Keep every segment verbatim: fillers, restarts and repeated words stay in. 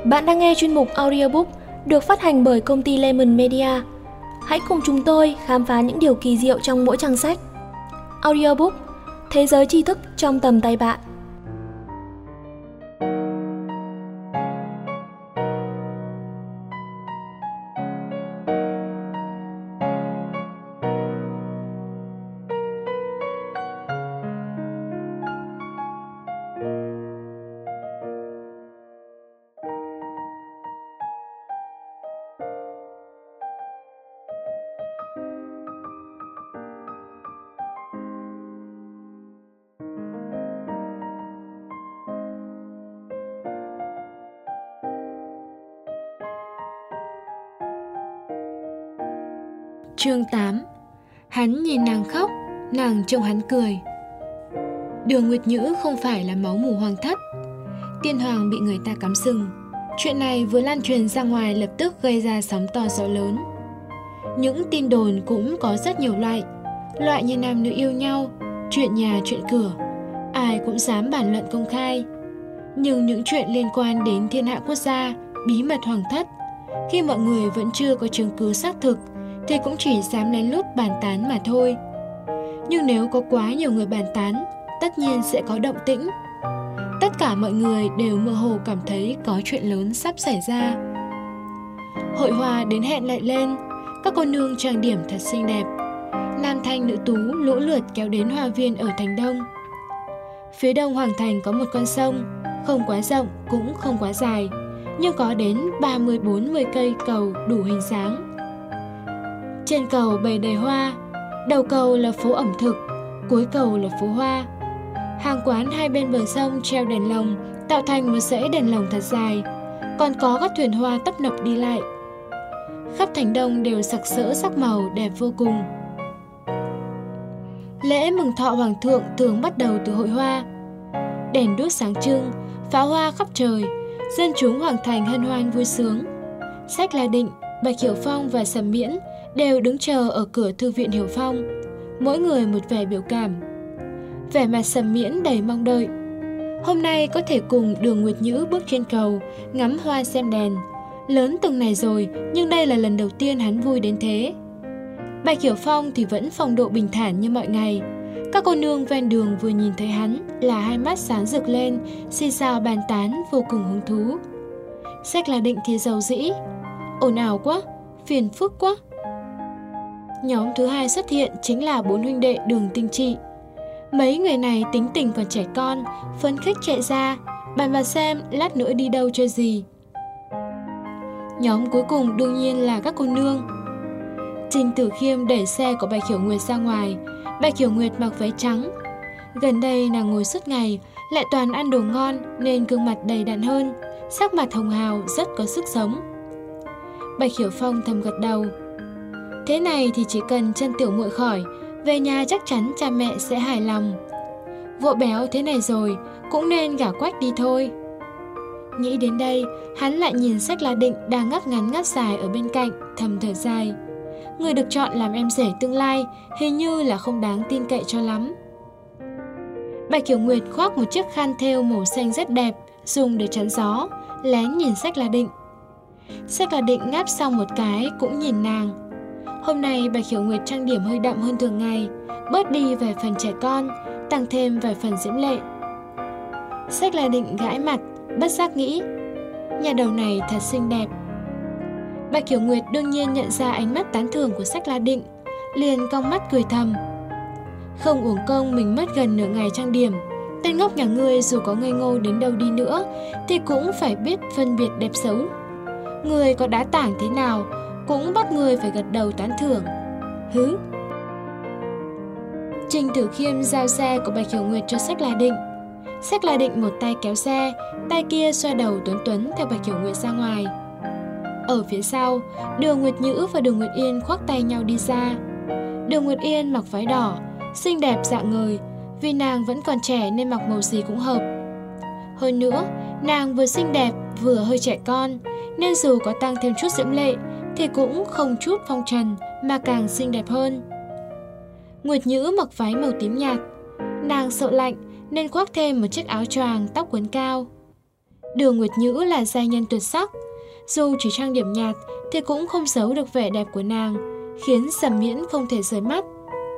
Bạn đang nghe chuyên mục audiobook được phát hành bởi công ty Lemon Media. Hãy cùng chúng tôi khám phá những điều kỳ diệu trong mỗi trang sách. Audiobook, thế giới tri thức trong tầm tay bạn. Chương tám. Hắn nhìn nàng khóc, nàng trông hắn cười. Đường Nguyệt Nhữ không phải là máu mủ hoàng thất. Tiên hoàng bị người ta cắm sừng. Chuyện này vừa lan truyền ra ngoài lập tức gây ra sóng to gió lớn. Những tin đồn cũng có rất nhiều loại. Loại như nam nữ yêu nhau, chuyện nhà chuyện cửa, ai cũng dám bàn luận công khai. Nhưng những chuyện liên quan đến thiên hạ quốc gia, bí mật hoàng thất, khi mọi người vẫn chưa có chứng cứ xác thực thì cũng chỉ dám lén lút bàn tán mà thôi. Nhưng nếu có quá nhiều người bàn tán, tất nhiên sẽ có động tĩnh. Tất cả mọi người đều mơ hồ cảm thấy có chuyện lớn sắp xảy ra. Hội hoa đến hẹn lại lên, các cô nương trang điểm thật xinh đẹp. Nam thanh nữ tú lũ lượt kéo đến hoa viên ở thành Đông. Phía đông hoàng thành có một con sông, không quá rộng cũng không quá dài, nhưng có đến ba mươi bốn mươi cây cầu đủ hình dáng. Trên cầu bày đầy hoa, đầu cầu là phố ẩm thực, cuối cầu là phố hoa. Hàng quán hai bên bờ sông treo đèn lồng, tạo thành một dãy đèn lồng thật dài, còn có các thuyền hoa tấp nập đi lại. Khắp thành Đông đều sặc sỡ sắc màu đẹp vô cùng. Lễ mừng thọ hoàng thượng thường bắt đầu từ hội hoa. Đèn đuốc sáng trưng, pháo hoa khắp trời, dân chúng hoàng thành hân hoan vui sướng. Sách La Định, Bạch Hiểu Phong và Sầm Miễn đều đứng chờ ở cửa thư viện Hiểu Phong, mỗi người một vẻ biểu cảm. Vẻ mặt Sầm Miễn đầy mong đợi. Hôm nay có thể cùng Đường Nguyệt Nhữ bước trên cầu, ngắm hoa xem đèn. Lớn từng này rồi, nhưng đây là lần đầu tiên hắn vui đến thế. Bạch Hiểu Phong thì vẫn phong độ bình thản như mọi ngày. Các cô nương ven đường vừa nhìn thấy hắn là hai mắt sáng rực lên, xì xào bàn tán vô cùng hứng thú. Sách La Định thì dầu dĩ. Ồn ào quá, phiền phức quá. Nhóm thứ hai xuất hiện chính là bốn huynh đệ Đường Tinh Trị. Mấy người này tính tình còn trẻ con, phấn khích chạy ra, bàn bạc xem lát nữa đi đâu chơi gì. Nhóm cuối cùng đương nhiên là các cô nương. Trình Tử Khiêm đẩy xe của Bạch Hiểu Nguyệt ra ngoài. Bạch Hiểu Nguyệt mặc váy trắng. Gần đây nàng ngồi suốt ngày, lại toàn ăn đồ ngon nên gương mặt đầy đặn hơn, sắc mặt hồng hào rất có sức sống. Bạch Hiểu Phong thầm gật đầu. Thế này thì chỉ cần chân tiểu muội khỏi, về nhà chắc chắn cha mẹ sẽ hài lòng. Vợ béo thế này rồi, cũng nên gả Quách đi thôi. Nghĩ đến đây, hắn lại nhìn Sách La Định đang ngáp ngắn ngáp dài ở bên cạnh, thầm thở dài. Người được chọn làm em rể tương lai hình như là không đáng tin cậy cho lắm. Bạch Hiểu Nguyệt khoác một chiếc khăn thêu màu xanh rất đẹp, dùng để chắn gió, lén nhìn Sách La Định. Sách La Định ngáp xong một cái cũng nhìn nàng. Hôm nay Bạch Hiểu Nguyệt trang điểm hơi đậm hơn thường ngày, bớt đi vài phần trẻ con, tăng thêm vài phần diễm lệ. Sách La Định gãi mặt, bất giác nghĩ, nhà đầu này thật xinh đẹp. Bạch Hiểu Nguyệt đương nhiên nhận ra ánh mắt tán thưởng của Sách La Định, liền cong mắt cười thầm. Không uổng công mình mất gần nửa ngày trang điểm, tên ngốc nhà ngươi dù có ngây ngô đến đâu đi nữa thì cũng phải biết phân biệt đẹp xấu. Người có đá tảng thế nào cũng bắt người phải gật đầu tán thưởng. Hứ. Trình Tử Khiêm giao xe của Bạch Hiểu Nguyệt cho Sách La Định. Sách La Định một tay kéo xe, tay kia xoa đầu Tuấn Tuấn theo Bạch Hiểu Nguyệt ra ngoài. Ở phía sau, Đường Nguyệt Nhữ và Đường Nguyệt Yên khoác tay nhau đi ra. Đường Nguyệt Yên mặc váy đỏ, xinh đẹp dạng ngời, vì nàng vẫn còn trẻ nên mặc màu gì cũng hợp. Hơn nữa, nàng vừa xinh đẹp vừa hơi trẻ con, nên dù có tăng thêm chút diễm lệ thì cũng không chút phong trần mà càng xinh đẹp hơn. Nguyệt Nhữ mặc váy màu tím nhạt, nàng sợ lạnh nên khoác thêm một chiếc áo choàng tóc quấn cao. Đường Nguyệt Nhữ là giai nhân tuyệt sắc, dù chỉ trang điểm nhạt thì cũng không giấu được vẻ đẹp của nàng, khiến Sầm Miễn không thể rời mắt.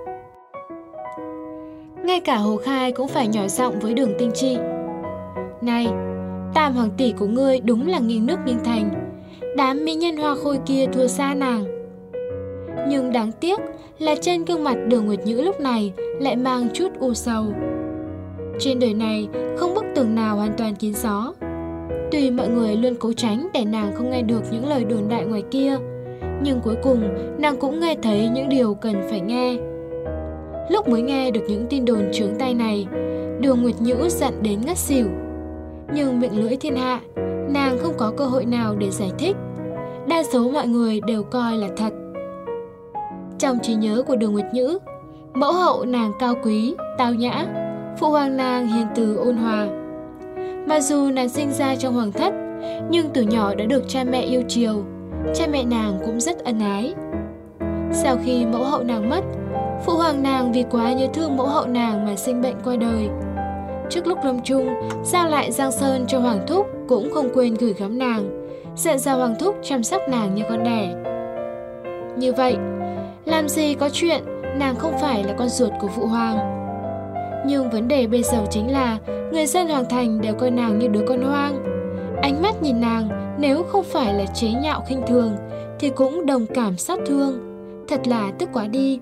Ngay cả Hồ Khai cũng phải nhỏ giọng với Đường Tinh Trị. Này, tam hoàng tỷ của ngươi đúng là nghiêng nước nghiêng thành, đám mỹ nhân hoa khôi kia thua xa nàng. Nhưng đáng tiếc là trên gương mặt Đường Nguyệt Nhữ lúc này lại mang chút u sầu. Trên đời này không bức tường nào hoàn toàn kín gió. Tuy mọi người luôn cố tránh để nàng không nghe được những lời đồn đại ngoài kia, nhưng cuối cùng nàng cũng nghe thấy những điều cần phải nghe. Lúc mới nghe được những tin đồn chướng tai này, Đường Nguyệt Nhữ giận đến ngất xỉu. Nhưng miệng lưỡi thiên hạ, nàng không có cơ hội nào để giải thích. Đa số mọi người đều coi là thật. Trong trí nhớ của Đường Nguyệt Nhữ, mẫu hậu nàng cao quý, tao nhã, phụ hoàng nàng hiền từ ôn hòa. Mặc dù nàng sinh ra trong hoàng thất, nhưng từ nhỏ đã được cha mẹ yêu chiều, cha mẹ nàng cũng rất ân ái. Sau khi mẫu hậu nàng mất, phụ hoàng nàng vì quá nhớ thương mẫu hậu nàng mà sinh bệnh qua đời. Trước lúc lâm chung, giao lại Giang Sơn cho hoàng thúc cũng không quên gửi gắm nàng, dặn dò hoàng thúc chăm sóc nàng như con đẻ. Như vậy, làm gì có chuyện nàng không phải là con ruột của phụ hoàng. Nhưng vấn đề bây giờ chính là người dân hoàng thành đều coi nàng như đứa con hoang. Ánh mắt nhìn nàng nếu không phải là chế nhạo khinh thường thì cũng đồng cảm xót thương. Thật là tức quá đi.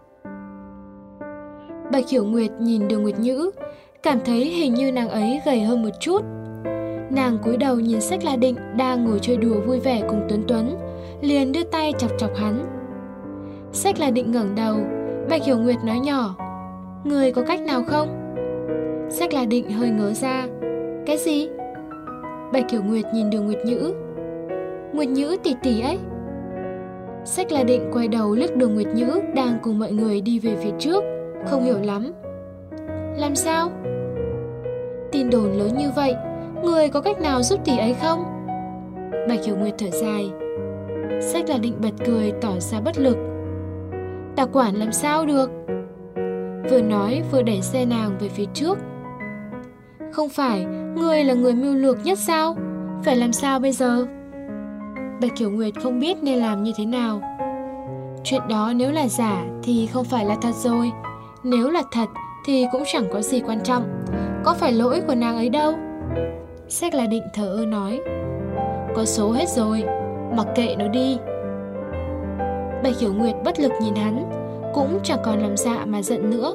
Bạch Hiểu Nguyệt nhìn Đường Nguyệt Nhữ, cảm thấy hình như nàng ấy gầy hơn một chút. Nàng cúi đầu nhìn Sách La Định đang ngồi chơi đùa vui vẻ cùng Tuấn Tuấn, liền đưa tay chọc chọc hắn. Sách La Định ngẩng đầu, Bạch Hiểu Nguyệt nói nhỏ: "Người có cách nào không?" Sách La Định hơi ngớ ra. "Cái gì?" Bạch Hiểu Nguyệt nhìn Đường Nguyệt Nhữ. "Nguyệt Nhữ tỷ tỷ ấy." Sách La Định quay đầu liếc Đường Nguyệt Nhữ đang cùng mọi người đi về phía trước, không hiểu lắm. "Làm sao?" "Tin đồn lớn như vậy, người có cách nào giúp tỷ ấy không?" Bạch Hiểu Nguyệt thở dài. Sách La Định bật cười tỏ ra bất lực. "Ta quản làm sao được?" Vừa nói vừa đẩy xe nàng về phía trước. "Không phải người là người mưu lược nhất sao? Phải làm sao bây giờ?" Bạch Hiểu Nguyệt không biết nên làm như thế nào. Chuyện đó nếu là giả thì không phải là thật rồi. Nếu là thật thì cũng chẳng có gì quan trọng. Có phải lỗi của nàng ấy đâu. Sách La Định thờ ơ nói: "Có số hết rồi, mặc kệ nó đi." Bạch Hiểu Nguyệt bất lực nhìn hắn, cũng chẳng còn làm dạ mà giận nữa.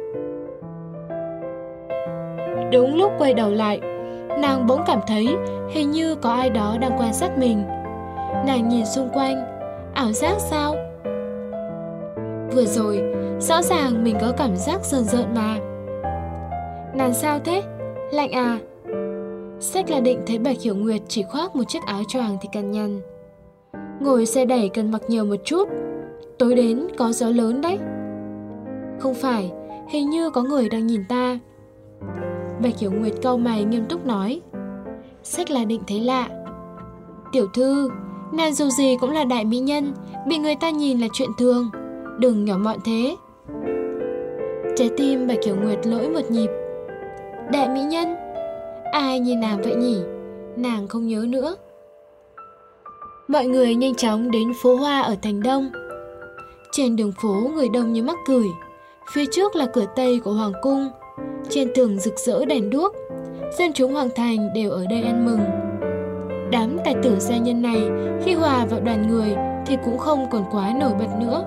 Đúng lúc quay đầu lại, nàng bỗng cảm thấy hình như có ai đó đang quan sát mình. Nàng nhìn xung quanh, ảo giác sao? Vừa rồi, rõ ràng mình có cảm giác rờn rợn mà. "Nàng sao thế? Lạnh à?" Sách La Định thấy Bạch Hiểu Nguyệt chỉ khoác một chiếc áo choàng thì cằn nhằn: "Ngồi xe đẩy cần mặc nhiều một chút, tối đến có gió lớn đấy." "Không phải, hình như có người đang nhìn ta." Bạch Hiểu Nguyệt cau mày nghiêm túc nói. Sách La Định thấy lạ. "Tiểu thư, nàng dù gì cũng là đại mỹ nhân, bị người ta nhìn là chuyện thường, đừng nhỏ mọn thế." Trái tim Bạch Hiểu Nguyệt lỗi một nhịp. Đại mỹ nhân? Ai nhìn nàng vậy nhỉ? Nàng không nhớ nữa. Mọi người nhanh chóng đến phố hoa ở thành Đông. Trên đường phố người đông như mắc cửi. Phía trước là cửa Tây của Hoàng cung. Trên tường rực rỡ đèn đuốc. Dân chúng Hoàng thành đều ở đây ăn mừng. Đám tài tử gia nhân này khi hòa vào đoàn người thì cũng không còn quá nổi bật nữa.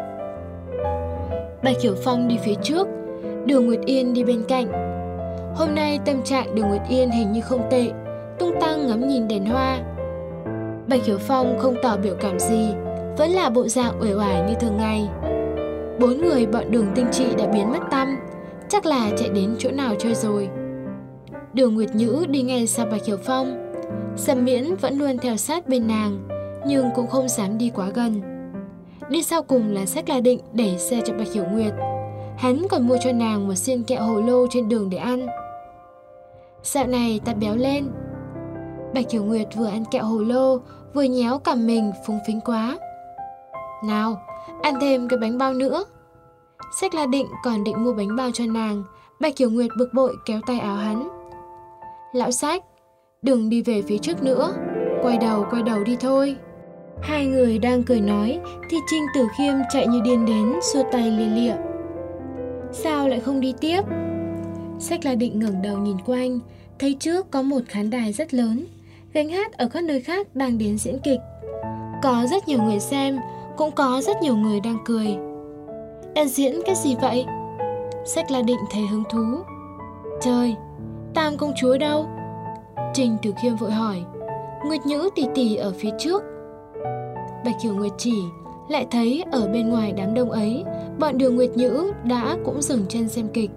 Bạch Hiểu Phong đi phía trước, Đường Nguyệt Yên đi bên cạnh. Hôm nay tâm trạng Đường Nguyệt Yên hình như không tệ, tung tăng ngắm nhìn đèn hoa. Bạch Hiểu Phong không tỏ biểu cảm gì, vẫn là bộ dạng uể oải như thường ngày. Bốn người bọn Đường Tinh Trị đã biến mất tăm, chắc là chạy đến chỗ nào chơi rồi. Đường Nguyệt Nhữ đi ngay sau Bạch Hiểu Phong. Sầm Miễn vẫn luôn theo sát bên nàng, nhưng cũng không dám đi quá gần. Đi sau cùng là Sách La Định đẩy xe cho Bạch Hiểu Nguyệt. Hắn còn mua cho nàng một xiên kẹo hồ lô trên đường để ăn. Dạo này ta béo lên. Bạch Hiểu Nguyệt vừa ăn kẹo hồ lô, vừa nhéo cằm mình phúng phính quá. Nào, ăn thêm cái bánh bao nữa. Sách La Định còn định mua bánh bao cho nàng. Bạch Hiểu Nguyệt bực bội kéo tay áo hắn. Lão Sách, Đừng đi về phía trước nữa, quay đầu quay đầu đi thôi. Hai người đang cười nói thì Trinh Tử Khiêm chạy như điên đến, xua tay lia lịa. Sao lại không đi tiếp? Sách La Định ngẩng đầu nhìn quanh, thấy trước có một khán đài rất lớn, gánh hát ở các nơi khác đang đến diễn kịch. Có rất nhiều người xem, cũng có rất nhiều người đang cười. Đang diễn cái gì vậy? Sách La Định thấy hứng thú. Trời, Tam công chúa đâu? Trình Tử Khiêm vội hỏi. Nguyệt Nhữ tỷ tỷ ở phía trước. Bạch Hiểu Nguyệt chỉ, lại thấy ở bên ngoài đám đông ấy, bọn Đường Nguyệt Nhữ đã cũng dừng chân xem kịch.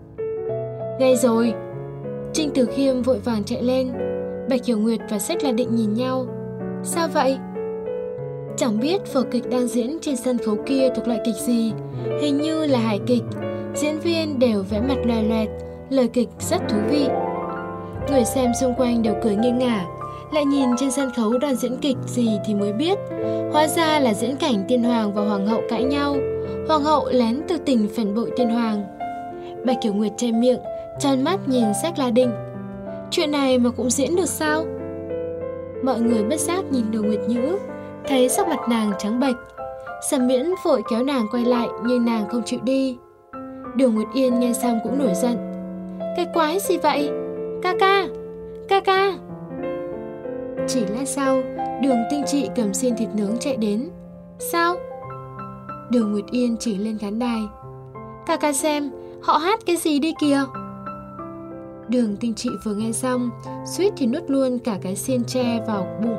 Gây rồi! Trình Tử Khiêm vội vàng chạy lên. Bạch Hiểu Nguyệt và Sách La Định nhìn nhau. Sao vậy? Chẳng biết vở kịch đang diễn trên sân khấu kia thuộc loại kịch gì, hình như là hài kịch. Diễn viên đều vẽ mặt loè loẹt, lời kịch rất thú vị. Người xem xung quanh đều cười nghiêng ngả, lại nhìn trên sân khấu đang diễn kịch gì thì mới biết, hóa ra là diễn cảnh tiên hoàng và hoàng hậu cãi nhau. Hoàng hậu lén tư tình phản bội tiên hoàng. Bạch Kiểu Nguyệt che miệng, tròn mắt nhìn Sách La Định. Chuyện này mà cũng diễn được sao? Mọi người bất giác nhìn Đường Nguyệt Nhữ, thấy sắc mặt nàng trắng bệch. Sầm Miễn vội kéo nàng quay lại nhưng nàng không chịu đi. Đường Nguyệt Yên nghe xong cũng nổi giận. Cái quái gì vậy? Ca ca! Ca ca! Chỉ lát sau, Đường Tinh Trị cầm xiên thịt nướng chạy đến. Sao? Đường Nguyệt Yên chỉ lên khán đài. Ca ca xem, họ hát cái gì đi kìa? Đường Tinh Trị vừa nghe xong, suýt thì nuốt luôn cả cái xiên tre vào bụng.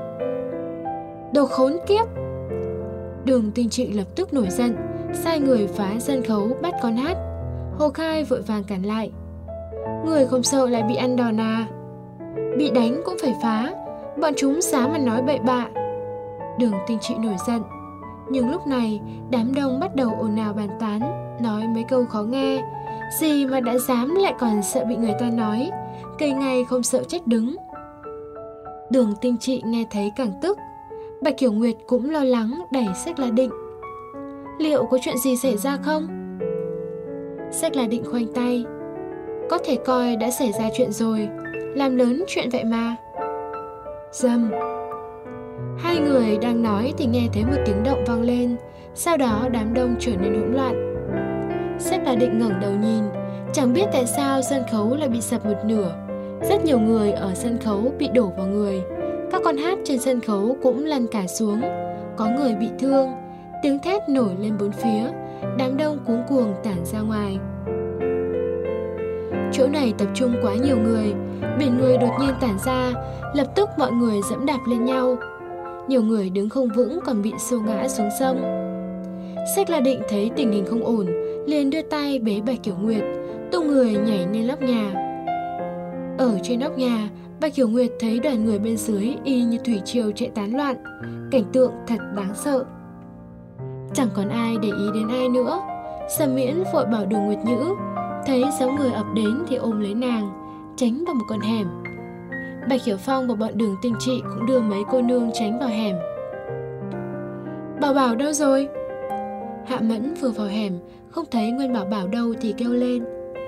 Đồ khốn kiếp! Đường Tinh Trị lập tức nổi giận, sai người phá sân khấu bắt con hát. Hồ Khai vội vàng cản lại. Người không sợ lại bị ăn đòn à? Bị đánh cũng phải phá, bọn chúng dám mà nói bậy bạ. Đường Tinh Trị nổi giận. Nhưng lúc này đám đông bắt đầu ồn ào bàn tán, nói mấy câu khó nghe. Gì mà đã dám lại còn sợ bị người ta nói, cây ngay không sợ chết đứng. Đường Tinh Trị nghe thấy càng tức. Bạch Kiểu Nguyệt cũng lo lắng đẩy Sách La Định. Liệu có chuyện gì xảy ra không? Sách La Định khoanh tay. Có thể coi đã xảy ra chuyện rồi, làm lớn chuyện vậy mà. Dầm. Hai người đang nói thì nghe thấy một tiếng động vang lên. Sau đó đám đông trở nên hỗn loạn. Sách La Định ngẩng đầu nhìn, chẳng biết tại sao sân khấu lại bị sập một nửa. Rất nhiều người ở sân khấu bị đổ vào người. Các con hát trên sân khấu cũng lăn cả xuống. Có người bị thương. Tiếng thét nổi lên bốn phía. Đám đông cuống cuồng tản ra ngoài. Chỗ này tập trung quá nhiều người, biển người đột nhiên tản ra, lập tức mọi người dẫm đạp lên nhau. Nhiều người đứng không vững còn bị xô ngã xuống sông. Sách La Định thấy tình hình không ổn, liền đưa tay bế Bạch Kiểu Nguyệt, tung người nhảy lên nóc nhà. Ở trên nóc nhà, Bạch Kiểu Nguyệt thấy đoàn người bên dưới y như thủy triều chạy tán loạn, cảnh tượng thật đáng sợ. Chẳng còn ai để ý đến ai nữa. Sầm Miễn vội bảo Đường Nguyệt Nhữ, thấy sáu người ập đến thì ôm lấy nàng, tránh vào một con hẻm. Bạch Hiểu Phong và bọn Đường Tinh Trị cũng đưa mấy cô nương tránh vào hẻm. Bảo Bảo đâu rồi? Hạ Mẫn vừa vào hẻm, không thấy Nguyên Bảo Bảo đâu thì kêu lên.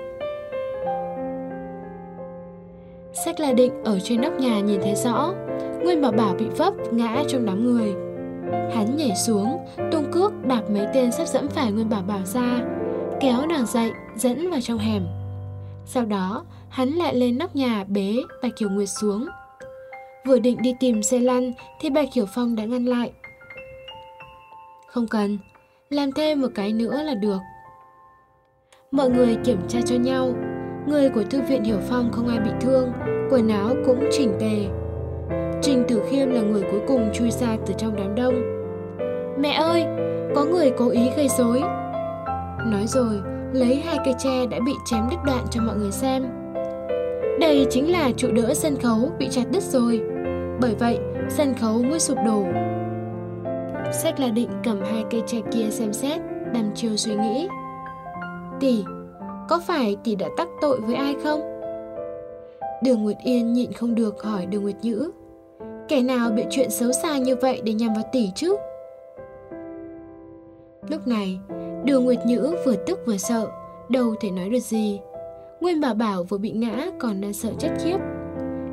Sách La Định ở trên nóc nhà nhìn thấy rõ, Nguyên Bảo Bảo bị vấp ngã trong đám người. Hắn nhảy xuống, tung cước đạp mấy tên sắp dẫm phải Nguyên Bảo Bảo ra, kéo nàng dậy, dẫn vào trong hẻm. Sau đó, hắn lại lên nóc nhà bế Bạch Kiểu Nguyệt xuống. Vừa định đi tìm xe lăn thì Bạch Hiểu Phong đã ngăn lại. Không cần, làm thêm một cái nữa là được. Mọi người kiểm tra cho nhau. Người của thư viện Hiểu Phong không ai bị thương, quần áo cũng chỉnh tề. Trình Tử Khiêm là người cuối cùng chui ra từ trong đám đông. Mẹ ơi, có người cố ý gây rối. Nói rồi, lấy hai cây tre đã bị chém đứt đoạn cho mọi người xem. Đây chính là trụ đỡ sân khấu bị chặt đứt rồi, bởi vậy sân khấu mới sụp đổ. Sách La Định cầm hai cây tre kia xem xét, đăm chiêu suy nghĩ. Tỷ, có phải tỷ đã tắc tội với ai không? Đường Nguyệt Yên nhịn không được hỏi Đường Nguyệt Nhữ. Kẻ nào bị chuyện xấu xa như vậy để nhằm vào tỷ chứ? Lúc này, Đường Nguyệt Nhữ vừa tức vừa sợ, đâu thể nói được gì. Nguyên Bảo Bảo vừa bị ngã còn đang sợ chết khiếp.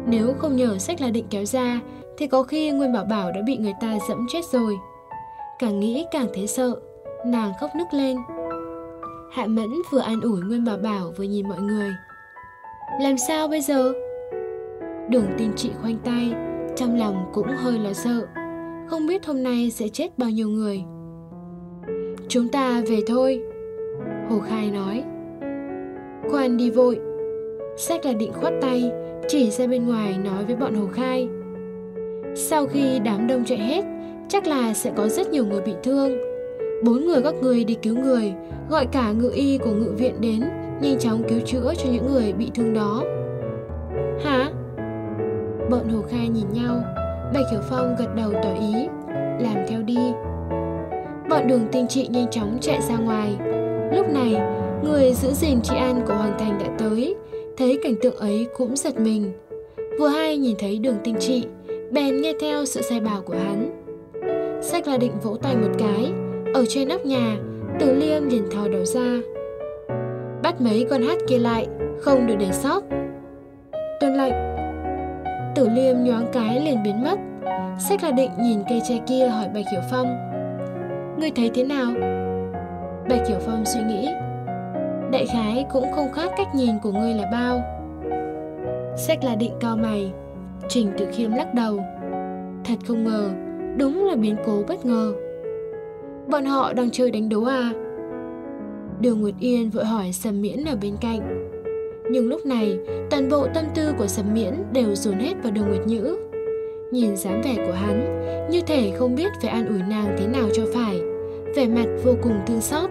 Nếu không nhờ Sách La Định kéo ra thì có khi Nguyên Bảo Bảo đã bị người ta dẫm chết rồi. Càng nghĩ càng thấy sợ, nàng khóc nức lên. Hạ Mẫn vừa an ủi Nguyên Bảo Bảo vừa nhìn mọi người. Làm sao bây giờ? Đường Tinh Trị khoanh tay, trong lòng cũng hơi lo sợ, không biết hôm nay sẽ chết bao nhiêu người. Chúng ta về thôi, Hồ Khai nói. Khoan đi vội. Sách La Định khoát tay, chỉ ra bên ngoài nói với bọn Hồ Khai. Sau khi đám đông chạy hết, chắc là sẽ có rất nhiều người bị thương. Bốn người các người đi cứu người, gọi cả ngự y của ngự viện đến, nhanh chóng cứu chữa cho những người bị thương đó. Hả? Bọn Hồ Khai nhìn nhau, Bạch Hiểu Phong gật đầu tỏ ý, làm theo đi. Bọn Đường Tinh Trị nhanh chóng chạy ra ngoài. Lúc này, người giữ gìn trị an của Hoàng Thành đã tới, thấy cảnh tượng ấy cũng giật mình. Vừa hay nhìn thấy Đường Tinh Trị, bèn nghe theo sự sai bảo của hắn. Sách La Định vỗ tay một cái, ở trên nóc nhà, Tử Liêm liền thò đầu ra. Bắt mấy con hát kia lại, không được để sót. Tuân lệnh. Tử Liêm nhoáng cái liền biến mất. Sách La Định nhìn cây tre kia hỏi Bạch Hiểu Phong. Ngươi thấy thế nào? Bạch Hiểu Phong suy nghĩ. Đại khái cũng không khác cách nhìn của ngươi là bao. Sách La Định cau mày. Trình Tự Khiêm lắc đầu. Thật không ngờ, đúng là biến cố bất ngờ. Bọn họ đang chơi đánh đố à? Đường Nguyệt Yên vội hỏi Sầm Miễn ở bên cạnh. Nhưng lúc này, toàn bộ tâm tư của Sầm Miễn đều dồn hết vào Đường Nguyệt Nhữ. Nhìn dáng vẻ của hắn, như thể không biết phải an ủi nàng thế nào cho phải, vẻ mặt vô cùng thương xót.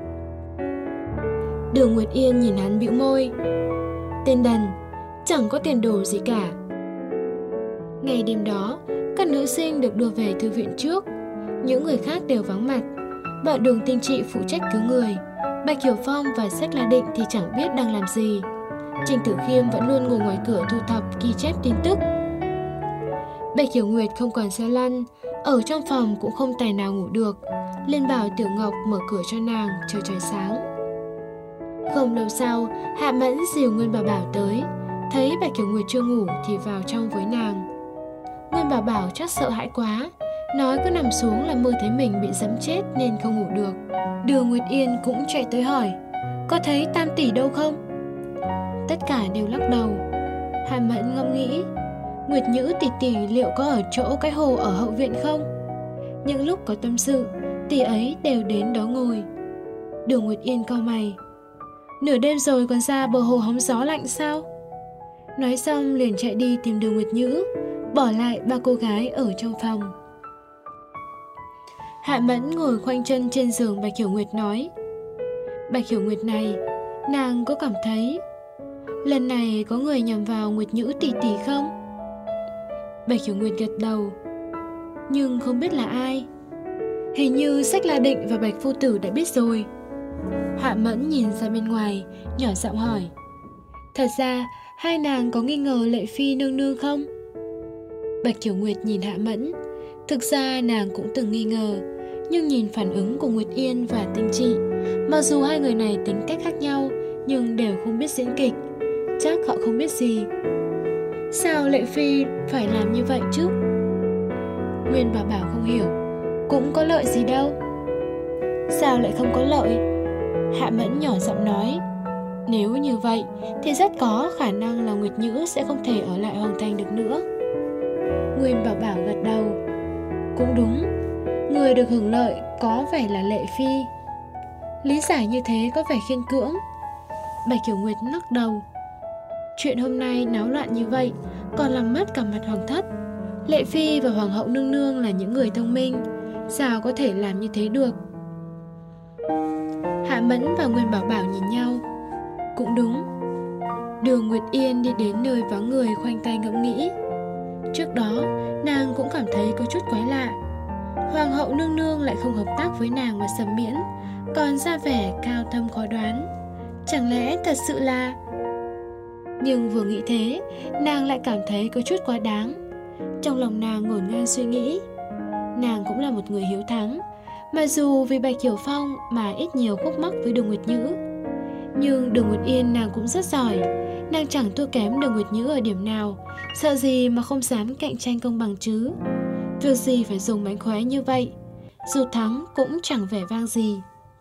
Đường Nguyệt Yên nhìn hắn bĩu môi. Tên đần, chẳng có tiền đồ gì cả. Ngày đêm đó, các nữ sinh được đưa về thư viện trước, những người khác đều vắng mặt. Bọn Đường Tinh Trị phụ trách cứu người, Bạch Hiểu Phong và Sách La Định thì chẳng biết đang làm gì. Trình Tử Khiêm vẫn luôn ngồi ngoài cửa thu thập ghi chép tin tức. Bạch Hiểu Nguyệt không còn xe lăn, ở trong phòng cũng không tài nào ngủ được, liền bảo Tiểu Ngọc mở cửa cho nàng chờ trời sáng. Không lâu sau, Hạ Mẫn dìu Nguyên Bảo Bảo tới, thấy Bạch Hiểu Nguyệt chưa ngủ thì vào trong với nàng. Nguyên Bảo Bảo chắc sợ hãi quá, nói cứ nằm xuống là mơ thấy mình bị giẫm chết nên không ngủ được. Đường Nguyệt Yên cũng chạy tới hỏi, có thấy Tam tỷ đâu không? Tất cả đều lắc đầu. Hạ Mẫn ngẫm nghĩ, Nguyệt Nhữ tỷ tỷ liệu có ở chỗ cái hồ ở hậu viện không? Những lúc có tâm sự, tỷ ấy đều đến đó ngồi. Đường Nguyệt Yên cau mày, nửa đêm rồi còn ra bờ hồ hóng gió lạnh sao? Nói xong liền chạy đi tìm Đường Nguyệt Nhữ, bỏ lại ba cô gái ở trong phòng. Hạ Mẫn ngồi khoanh chân trên giường Bạch Hiểu Nguyệt nói, Bạch Hiểu Nguyệt này, nàng có cảm thấy lần này có người nhằm vào Nguyệt Nhữ tỷ tỷ không? Bạch Hiểu Nguyệt gật đầu, nhưng không biết là ai. Hình như Sách La Định và Bạch Phu Tử đã biết rồi. Hạ Mẫn nhìn ra bên ngoài, nhỏ giọng hỏi, thật ra hai nàng có nghi ngờ Lệ Phi nương nương không? Bạch Hiểu Nguyệt nhìn Hạ Mẫn. Thực ra nàng cũng từng nghi ngờ, nhưng nhìn phản ứng của Nguyệt Yên và Tinh Trị, mặc dù hai người này tính cách khác nhau nhưng đều không biết diễn kịch, chắc họ không biết gì. Sao Lệ Phi phải làm như vậy chứ? Nguyên Bảo Bảo không hiểu, cũng có lợi gì đâu. Sao lại không có lợi? Hạ Mẫn nhỏ giọng nói, nếu như vậy thì rất có khả năng là Nguyệt Nhữ sẽ không thể ở lại Hoàng Thành được nữa. Nguyên Bảo Bảo gật đầu, cũng đúng, người được hưởng lợi có vẻ là Lệ Phi. Lý giải như thế có vẻ khiên cưỡng. Bạch Hiểu Nguyệt lắc đầu. Chuyện hôm nay náo loạn như vậy còn làm mất cả mặt hoàng thất. Lệ Phi và Hoàng hậu nương nương là những người thông minh, sao có thể làm như thế được? Hạ Mẫn và Nguyên Bảo Bảo nhìn nhau. Cũng đúng. Đường Nguyệt Yên đi đến nơi vắng người khoanh tay ngẫm nghĩ. Trước đó nàng cũng cảm thấy có chút quái lạ, Hoàng hậu nương nương lại không hợp tác với nàng và Sầm Miễn, còn ra vẻ cao thâm khó đoán. Chẳng lẽ thật sự là... Nhưng vừa nghĩ thế, nàng lại cảm thấy có chút quá đáng. Trong lòng nàng ngổn ngang suy nghĩ, nàng cũng là một người hiếu thắng, mặc dù vì Bạch Hiểu Phong mà ít nhiều khúc mắc với Đường Nguyệt Nhữ. Nhưng Đường Nguyệt Yên nàng cũng rất giỏi, Nàng chẳng thua kém Đường Nguyệt Nhữ ở điểm nào, sợ gì mà không dám cạnh tranh công bằng chứ. Việc gì phải dùng mánh khóe như vậy, dù thắng cũng chẳng vẻ vang gì.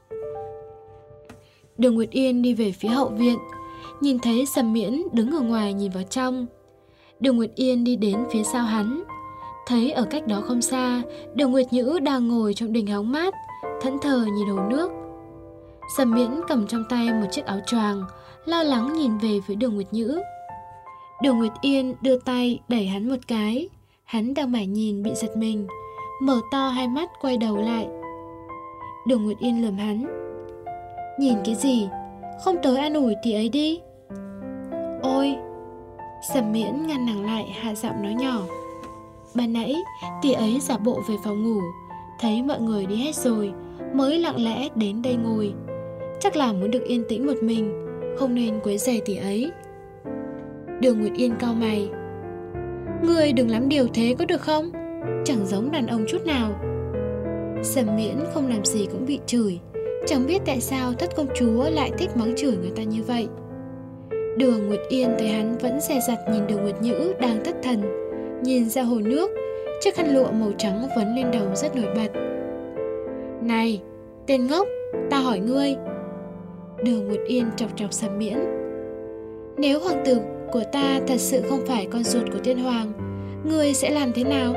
Đường Nguyệt Yên đi về phía hậu viện, nhìn thấy Sầm Miễn đứng ở ngoài nhìn vào trong. Đường Nguyệt Yên đi đến phía sau hắn, thấy ở cách đó không xa, Đường Nguyệt Nhữ đang ngồi trong đình hóng mát, thẫn thờ nhìn hồ nước. Sầm Miễn cầm trong tay một chiếc áo choàng, lo lắng nhìn về phía Đường Nguyệt Nhữ. Đường Nguyệt Yên đưa tay đẩy hắn một cái, hắn đang mải nhìn bị giật mình, mở to hai mắt quay đầu lại. Đường Nguyệt Yên lườm hắn: nhìn cái gì, không tới an ủi tỷ ấy đi. Ôi! Sầm Miễn ngăn nàng lại, hạ giọng nói nhỏ: ban nãy tỷ ấy giả bộ về phòng ngủ, thấy mọi người đi hết rồi mới lặng lẽ đến đây ngồi, chắc là muốn được yên tĩnh một mình, không nên quấy rầy tỷ ấy. Đường Nguyệt Yên cau mày: ngươi đừng lắm điều thế có được không? Chẳng giống đàn ông chút nào. Sầm Miễn không làm gì cũng bị chửi, chẳng biết tại sao thất công chúa lại thích mắng chửi người ta như vậy. Đường Nguyệt Yên thấy hắn vẫn dè dặt nhìn Đường Nguyệt Nhữ đang thất thần, nhìn ra hồ nước, chiếc khăn lụa màu trắng vấn lên đầu rất nổi bật. Này, tên ngốc, ta hỏi ngươi. Đường Nguyệt Yên chọc chọc Sầm Miễn: nếu hoàng tử của ta thật sự không phải con ruột của tiên hoàng, ngươi sẽ làm thế nào?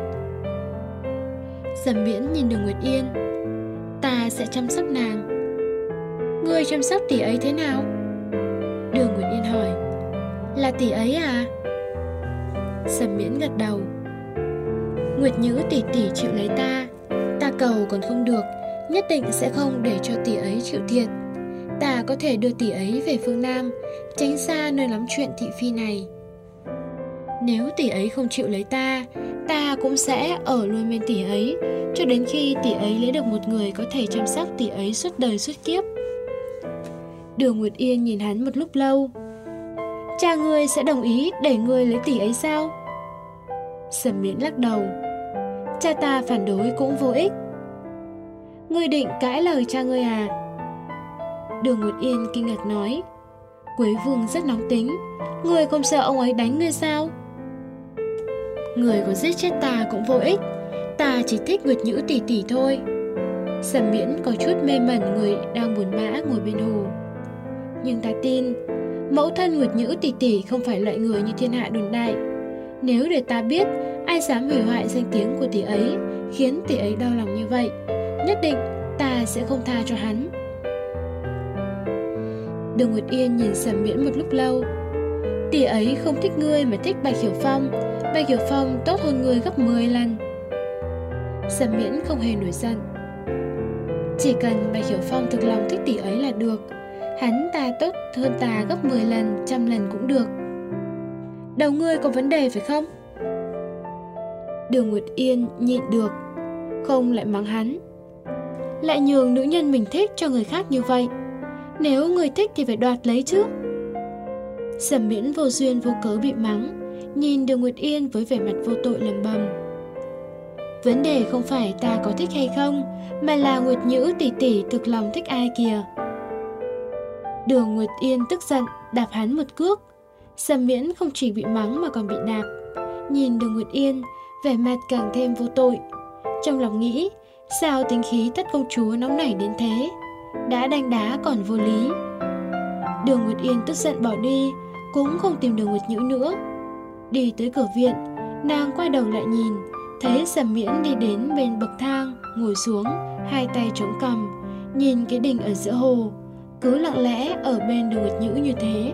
Sầm Miễn nhìn Đường Nguyệt Yên: ta sẽ chăm sóc nàng. Ngươi chăm sóc tỷ ấy thế nào? Đường Nguyệt Yên hỏi: là tỷ ấy à? Sầm Miễn gật đầu: Nguyệt Nhữ tỷ tỷ chịu lấy ta, ta cầu còn không được, nhất định sẽ không để cho tỷ ấy chịu thiệt. Ta có thể đưa tỷ ấy về phương Nam, tránh xa nơi lắm chuyện thị phi này. Nếu tỷ ấy không chịu lấy ta, ta cũng sẽ ở luôn bên tỷ ấy, cho đến khi tỷ ấy lấy được một người có thể chăm sóc tỷ ấy suốt đời suốt kiếp. Đường Nguyệt Yên nhìn hắn một lúc lâu: cha ngươi sẽ đồng ý để ngươi lấy tỷ ấy sao? Sầm Miễn lắc đầu: cha ta phản đối cũng vô ích. Ngươi định cãi lời cha ngươi à? Đường Nguyệt Yên kinh ngạc nói: Quế Vương rất nóng tính, ngươi không sợ ông ấy đánh ngươi sao? Người có giết chết ta cũng vô ích, ta chỉ thích Nguyệt Nhữ tỷ tỷ thôi. Sầm Miễn có chút mê mẩn người đang buồn bã ngồi bên hồ. Nhưng ta tin mẫu thân Nguyệt Nhữ tỷ tỷ không phải loại người như thiên hạ đồn đại. Nếu để ta biết ai dám hủy hoại danh tiếng của tỷ ấy, khiến tỷ ấy đau lòng như vậy, nhất định ta sẽ không tha cho hắn. Đường Nguyệt Yên nhìn Sầm Miễn một lúc lâu: tỷ ấy không thích ngươi mà thích Bạch Hiểu Phong, Bạch Hiểu Phong tốt hơn ngươi gấp mười lần. Sầm Miễn không hề nổi giận: chỉ cần Bạch Hiểu Phong thực lòng thích tỷ ấy là được, hắn ta tốt hơn ta gấp mười lần, trăm lần cũng được. Đầu ngươi có vấn đề phải không? Đường Nguyệt Yên nhịn được, không lại mắng hắn: lại nhường nữ nhân mình thích cho người khác như vậy, nếu người thích thì phải đoạt lấy chứ. Sầm Miễn vô duyên vô cớ bị mắng, nhìn Đường Nguyệt Yên với vẻ mặt vô tội lẩm bẩm: vấn đề không phải ta có thích hay không, mà là Nguyệt Nhữ tỷ tỷ thực lòng thích ai kìa. Đường Nguyệt Yên tức giận đạp hắn một cước. Sầm Miễn không chỉ bị mắng mà còn bị đạp, nhìn Đường Nguyệt Yên vẻ mặt càng thêm vô tội. Trong lòng nghĩ, sao tính khí thất công chúa nóng nảy đến thế, đã đánh đá còn vô lý. Đường Nguyệt Yên tức giận bỏ đi, cũng không tìm Đường Nguyệt Nhữ nữa. Đi tới cửa viện, nàng quay đầu lại nhìn, thấy Sầm Miễn đi đến bên bậc thang, ngồi xuống, hai tay chống cằm, nhìn cái đình ở giữa hồ, cứ lặng lẽ ở bên Đường Nguyệt Nhữ như thế.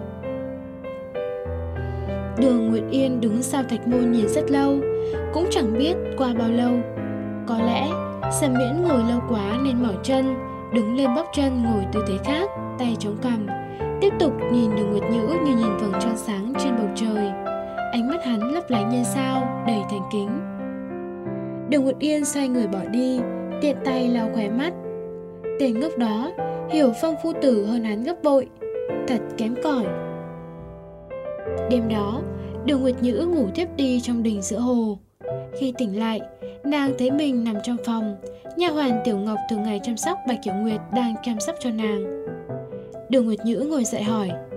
Đường Nguyệt Yên đứng sau thạch môn nhìn rất lâu, cũng chẳng biết qua bao lâu. Có lẽ Sầm Miễn ngồi lâu quá nên mỏi chân, đứng lên bắp chân ngồi tư thế khác, tay chống cằm, tiếp tục nhìn Đường Nguyệt Nhữ như nhìn vầng trăng sáng trên bầu trời. Ánh mắt hắn lấp lánh như sao, đầy thành kính. Đường Nguyệt Yên xoay người bỏ đi, tiện tay lau khóe mắt. Tên ngốc đó hiểu Phong phu tử hơn hắn gấp bội, thật kém cỏi. Đêm đó, Đường Nguyệt Nhữ ngủ thiếp đi trong đình giữa hồ. Khi tỉnh lại, nàng thấy mình nằm trong phòng, nha hoàn Tiểu Ngọc thường ngày chăm sóc Bạch Hiểu Nguyệt đang chăm sóc cho nàng. Đường Nguyệt Nhữ ngồi dậy hỏi: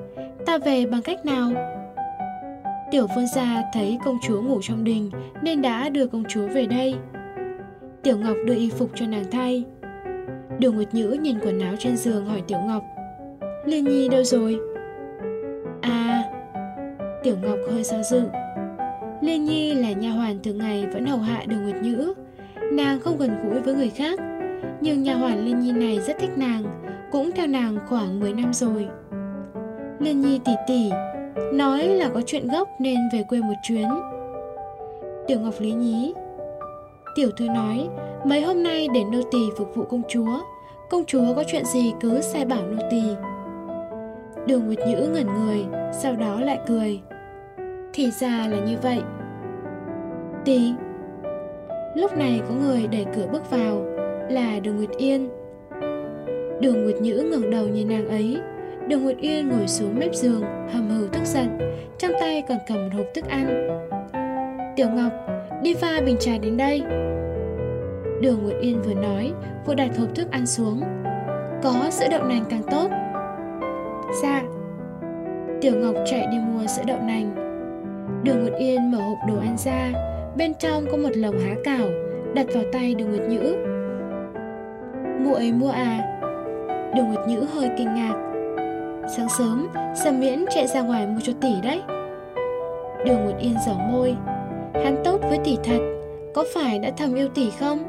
Ta về bằng cách nào? Tiểu vương gia thấy công chúa ngủ trong đình nên đã đưa công chúa về đây. Tiểu Ngọc đưa y phục cho nàng thay. Đường Nguyệt Nhữ nhìn quần áo trên giường hỏi Tiểu Ngọc: Liên Nhi đâu rồi? À, Tiểu Ngọc hơi do dự. Liên Nhi là nha hoàn thường ngày vẫn hầu hạ Đường Nguyệt Nhữ. Nàng không gần gũi với người khác, nhưng nha hoàn Liên Nhi này rất thích nàng, cũng theo nàng khoảng mười năm rồi. Liên Nhi tỉ tỉ nói là có chuyện gấp nên về quê một chuyến. Tiểu Ngọc lý nhí. Tiểu thư nói mấy hôm nay để nô tỳ phục vụ công chúa, công chúa có chuyện gì cứ sai bảo nô tỳ. Đường Nguyệt Nhữ ngẩn người, sau đó lại cười. Thì ra là như vậy. Tỳ. Lúc này có người đẩy cửa bước vào, là Đường Nguyệt Yên. Đường Nguyệt Nhữ ngẩng đầu nhìn nàng ấy. Đường Nguyệt Yên ngồi xuống mép giường, hầm hừ tức giận, trong tay còn cầm một hộp thức ăn. Tiểu Ngọc, đi pha bình trà đến đây. Đường Nguyệt Yên vừa nói, vừa đặt hộp thức ăn xuống. Có sữa đậu nành càng tốt. Dạ. Tiểu Ngọc chạy đi mua sữa đậu nành. Đường Nguyệt Yên mở hộp đồ ăn ra, bên trong có một lồng há cảo, đặt vào tay Đường Nguyệt Nhữ. Muội mua à? Đường Nguyệt Nhữ hơi kinh ngạc. Sáng sớm, Sầm Miễn chạy ra ngoài mua cho tỷ đấy. Đường Nguyệt Yên giở môi. Hắn tốt với tỷ thật, có phải đã thầm yêu tỷ không?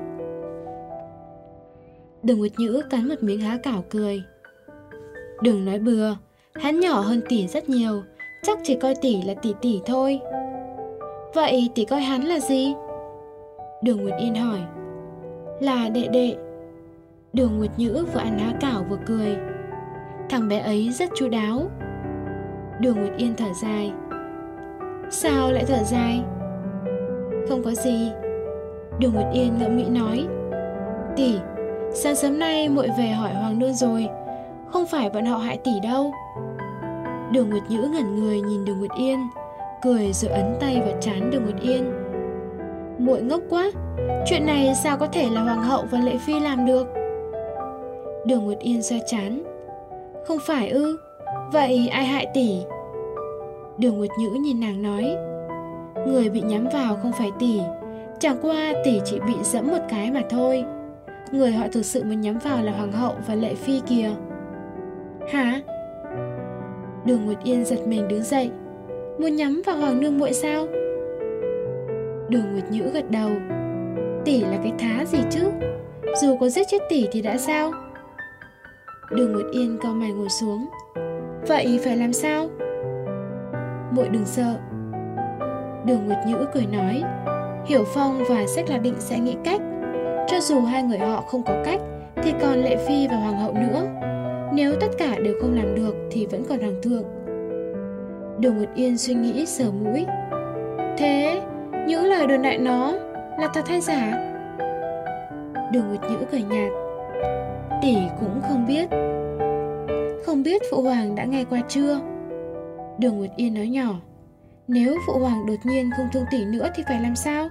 Đường Nguyệt Nhữ cắn một miếng há cảo cười. Đừng nói bừa, hắn nhỏ hơn tỷ rất nhiều, chắc chỉ coi tỷ là tỷ tỷ thôi. Vậy tỷ coi hắn là gì? Đường Nguyệt Yên hỏi. Là đệ đệ. Đường Nguyệt Nhữ vừa ăn há cảo vừa cười. Thằng bé ấy rất chu đáo. Đường Nguyệt Yên thở dài. Sao lại thở dài? Không có gì. Đường Nguyệt Yên ngẫm nghĩ nói. Tỷ, sáng sớm nay muội về hỏi Hoàng Nương rồi, không phải bọn họ hại tỷ đâu. Đường Nguyệt Nhữ ngẩn người nhìn Đường Nguyệt Yên, cười rồi ấn tay vào trán Đường Nguyệt Yên. Muội ngốc quá, chuyện này sao có thể là Hoàng hậu và Lệ Phi làm được? Đường Nguyệt Yên xoa trán. Không phải ư? Vậy ai hại tỷ? Đường Nguyệt Nhữ nhìn nàng nói. Người bị nhắm vào không phải tỷ, chẳng qua tỷ chỉ bị dẫm một cái mà thôi. Người họ thực sự muốn nhắm vào là Hoàng hậu và Lệ Phi kìa. Hả? Đường Nguyệt Yên giật mình đứng dậy. Muốn nhắm vào Hoàng nương muội sao? Đường Nguyệt Nhữ gật đầu. Tỷ là cái thá gì chứ? Dù có giết chết tỷ thì đã sao? Đường Nguyệt Yên cau mày ngồi xuống. Vậy phải làm sao? Muội đừng sợ. Đường Nguyệt Nhữ cười nói. Hiểu Phong và Sách La Định sẽ nghĩ cách. Cho dù hai người họ không có cách thì còn Lệ Phi và Hoàng hậu nữa. Nếu tất cả đều không làm được thì vẫn còn Hoàng thượng. Đường Nguyệt Yên suy nghĩ sờ mũi. Thế những lời đồn đại nó là thật hay giả? Đường Nguyệt Nhữ cười nhạt. Tỷ cũng không biết. Không biết Phụ Hoàng đã nghe qua chưa? Đường Nguyệt Yên nói nhỏ. Nếu Phụ Hoàng đột nhiên không thương tỷ nữa thì phải làm sao?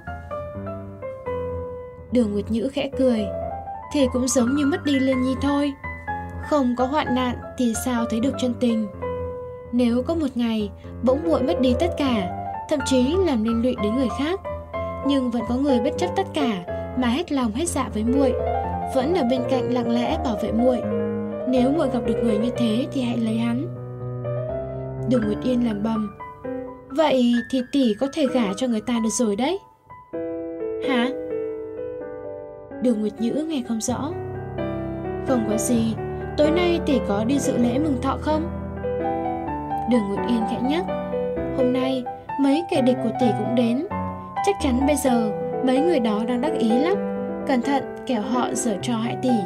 Đường Nguyệt Nhữ khẽ cười. Thì cũng giống như mất đi Liên Nhi thôi. Không có hoạn nạn thì sao thấy được chân tình. Nếu có một ngày bỗng muội mất đi tất cả, thậm chí làm liên lụy đến người khác, nhưng vẫn có người bất chấp tất cả mà hết lòng hết dạ với muội, vẫn ở bên cạnh lặng lẽ bảo vệ muội. Nếu muội gặp được người như thế thì hãy lấy hắn. Đường Nguyệt Yên lẩm bẩm. Vậy thì tỷ có thể gả cho người ta được rồi đấy. Hả? Đường Nguyệt Nhữ nghe không rõ. Không có gì. Tối nay tỷ có đi dự lễ mừng thọ không? Đường Nguyệt Yên khẽ nhắc. Hôm nay mấy kẻ địch của tỷ cũng đến. Chắc chắn bây giờ mấy người đó đang đắc ý lắm. Cẩn thận kẻo họ giở trò hại tỷ.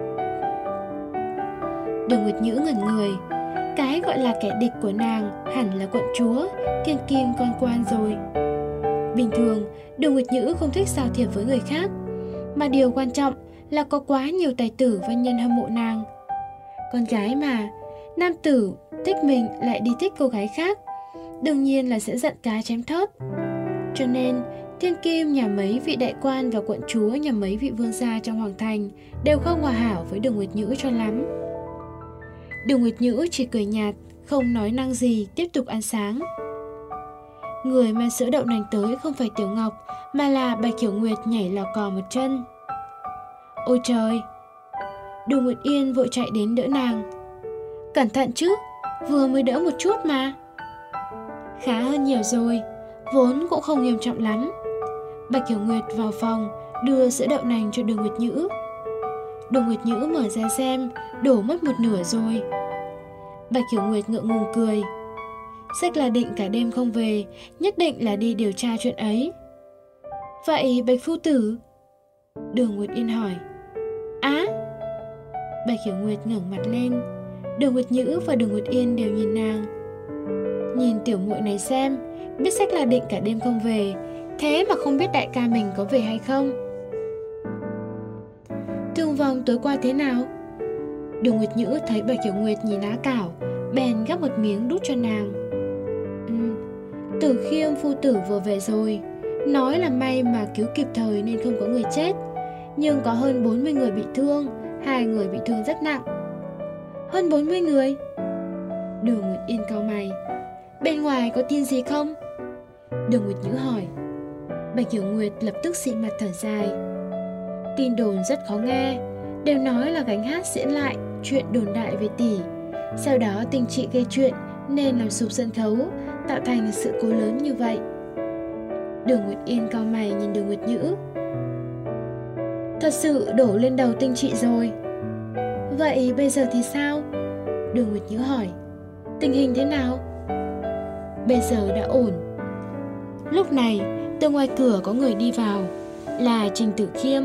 Đường Nguyệt Nhữ ngẩn người. Cái gọi là kẻ địch của nàng hẳn là quận chúa, thiên kim con quan rồi. Bình thường Đường Nguyệt Nhữ không thích giao thiệp với người khác, mà điều quan trọng là có quá nhiều tài tử và nhân hâm mộ nàng. Con gái mà, nam tử thích mình lại đi thích cô gái khác, đương nhiên là sẽ giận cá chém thớt. Cho nên thiên kim nhà mấy vị đại quan và quận chúa nhà mấy vị vương gia trong hoàng thành đều không hòa hảo với Đường Nguyệt Nhữ cho lắm. Đường Nguyệt Nhữ chỉ cười nhạt, không nói năng gì, tiếp tục ăn sáng. Người mang sữa đậu nành tới không phải Tiểu Ngọc, mà là Bạch Hiểu Nguyệt nhảy lò cò một chân. Ôi trời! Đường Nguyệt Yên vội chạy đến đỡ nàng. Cẩn thận chứ, vừa mới đỡ một chút mà. Khá hơn nhiều rồi, vốn cũng không nghiêm trọng lắm. Bạch Hiểu Nguyệt vào phòng, đưa sữa đậu nành cho Đường Nguyệt Nhữ. Đường Nguyệt Nhữ mở ra xem, đổ mất một nửa rồi. Bạch Hiểu Nguyệt ngượng ngùng cười. Sách là định cả đêm không về, nhất định là đi điều tra chuyện ấy. Vậy Bạch phu tử? Đường Nguyệt Yên hỏi. Á? Bạch Hiểu Nguyệt ngẩng mặt lên. Đường Nguyệt Nhữ và Đường Nguyệt Yên đều nhìn nàng. Nhìn tiểu muội này xem, biết sách là định cả đêm không về, thế mà không biết đại ca mình có về hay không. Thương vong tối qua thế nào? Đường Nguyệt Nhữ thấy Bạch Hiểu Nguyệt nhìn á cảo, bèn gắp một miếng đút cho nàng. Ừ, Tử Khiêm phu tử vừa về rồi, nói là may mà cứu kịp thời nên không có người chết, nhưng có hơn bốn mươi người bị thương, hai người bị thương rất nặng. Hơn bốn mươi người? Đường Nguyệt Yên cau mày. Bên ngoài có tin gì không? Đường Nguyệt Nhữ hỏi. Bạch Hiểu Nguyệt lập tức xị mặt thở dài. Tin đồn rất khó nghe, đều nói là gánh hát diễn lại chuyện đồn đại về tỷ, sau đó Tinh Trị gây chuyện nên làm sụp sân khấu, tạo thành sự cố lớn như vậy. Đường Nguyệt Yên cau mày nhìn Đường Nguyệt Nhữ. Thật sự đổ lên đầu Tinh Trị rồi. Vậy bây giờ thì sao? Đường Nguyệt Nhữ hỏi. Tình hình thế nào? Bây giờ đã ổn. Lúc này, từ ngoài cửa có người đi vào, là Trình Tử Khiêm.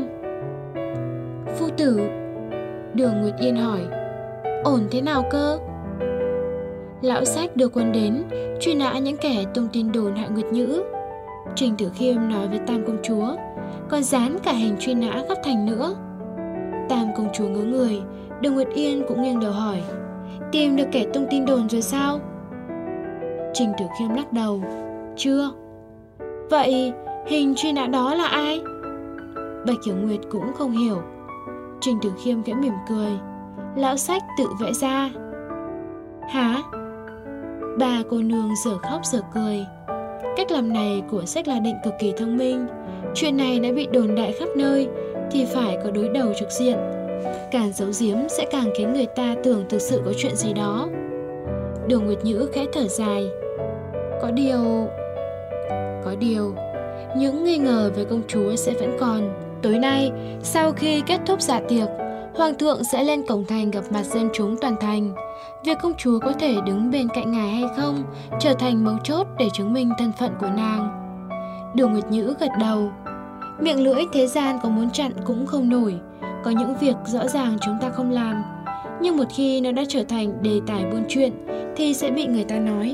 Phu tử? Đường Nguyệt Yên hỏi. Ổn thế nào cơ? Lão Sách đưa quân đến, truy nã những kẻ tung tin đồn hại Nguyệt Nhữ. Trình Tử Khiêm nói với Tam công chúa, còn dán cả hình truy nã khắp thành nữa. Tam công chúa ngớ người, Đường Nguyệt Yên cũng nghiêng đầu hỏi, tìm được kẻ tung tin đồn rồi sao? Trình Tử Khiêm lắc đầu, chưa. Vậy hình truy nã đó là ai? Bạch Hiểu Nguyệt cũng không hiểu. Trình Tử Khiêm khẽ mỉm cười, lão Sách tự vẽ ra. Hả? Bà cô nương giờ khóc giờ cười. Cách làm này của Sách là định cực kỳ thông minh. Chuyện này đã bị đồn đại khắp nơi thì phải có đối đầu trực diện. Càng giấu giếm sẽ càng khiến người ta tưởng thực sự có chuyện gì đó. Đường Nguyệt Nhữ khẽ thở dài. Có điều... Có điều... Những nghi ngờ về công chúa sẽ vẫn còn. Tối nay, sau khi kết thúc dạ tiệc, Hoàng thượng sẽ lên cổng thành gặp mặt dân chúng toàn thành. Việc công chúa có thể đứng bên cạnh ngài hay không trở thành mấu chốt để chứng minh thân phận của nàng. Đường Nguyệt Nhữ gật đầu. Miệng lưỡi thế gian có muốn chặn cũng không nổi. Có những việc rõ ràng chúng ta không làm, nhưng một khi nó đã trở thành đề tài buôn chuyện thì sẽ bị người ta nói.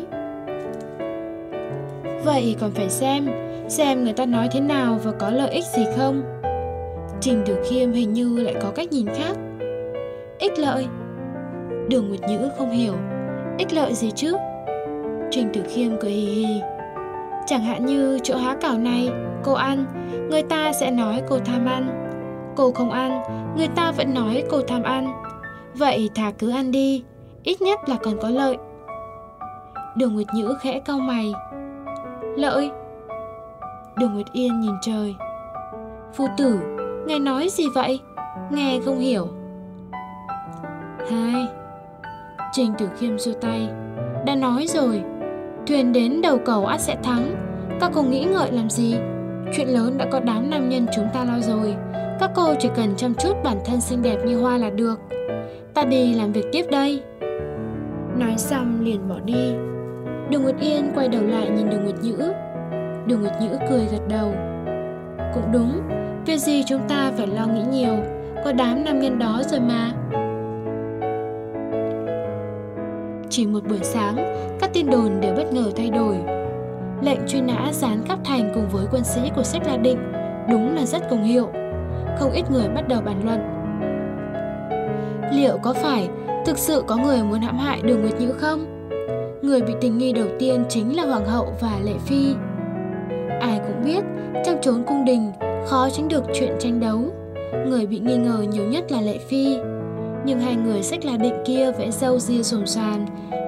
Vậy còn phải xem, xem người ta nói thế nào và có lợi ích gì không. Trình Tử Khiêm hình như lại có cách nhìn khác. Ích lợi? Đường Nguyệt Nhữ không hiểu. Ích lợi gì chứ? Trình Tử Khiêm cười hì hì. Chẳng hạn như chỗ há cảo này, cô ăn, người ta sẽ nói cô tham ăn. Cô không ăn, người ta vẫn nói cô tham ăn. Vậy thà cứ ăn đi, ít nhất là còn có lợi. Đường Nguyệt Nhữ khẽ cau mày. Lợi? Đường Nguyệt Yên nhìn trời. Phu tử, ngài nói gì vậy? Nghe không hiểu. Hai. Trình Tử Khiêm giơ tay. Đã nói rồi, thuyền đến đầu cầu ắt sẽ thắng. Các cô nghĩ ngợi làm gì? Chuyện lớn đã có đám nam nhân chúng ta lo rồi. Các cô chỉ cần chăm chút bản thân xinh đẹp như hoa là được. Ta đi làm việc tiếp đây. Nói xong liền bỏ đi. Đường Nguyệt Yên quay đầu lại nhìn Đường Nguyệt Nhữ. Đường Nguyệt Nhữ cười gật đầu. Cũng đúng, việc gì chúng ta phải lo nghĩ nhiều, có đám nam nhân đó rồi mà. Chỉ một buổi sáng, các tin đồn đều bất ngờ thay đổi. Lệnh truy nã dán khắp thành cùng với quân sĩ của Sách La Định đúng là rất công hiệu. Không ít người bắt đầu bàn luận. Liệu có phải thực sự có người muốn hãm hại Đường Nguyệt Nhữ không? Người bị tình nghi đầu tiên chính là Hoàng hậu và Lệ Phi. Ai cũng biết, trong chốn cung đình khó tránh được chuyện tranh đấu. Người bị nghi ngờ nhiều nhất là Lệ Phi. Nhưng hai người Sách La Định kia vẽ râu ria xồm xoàn,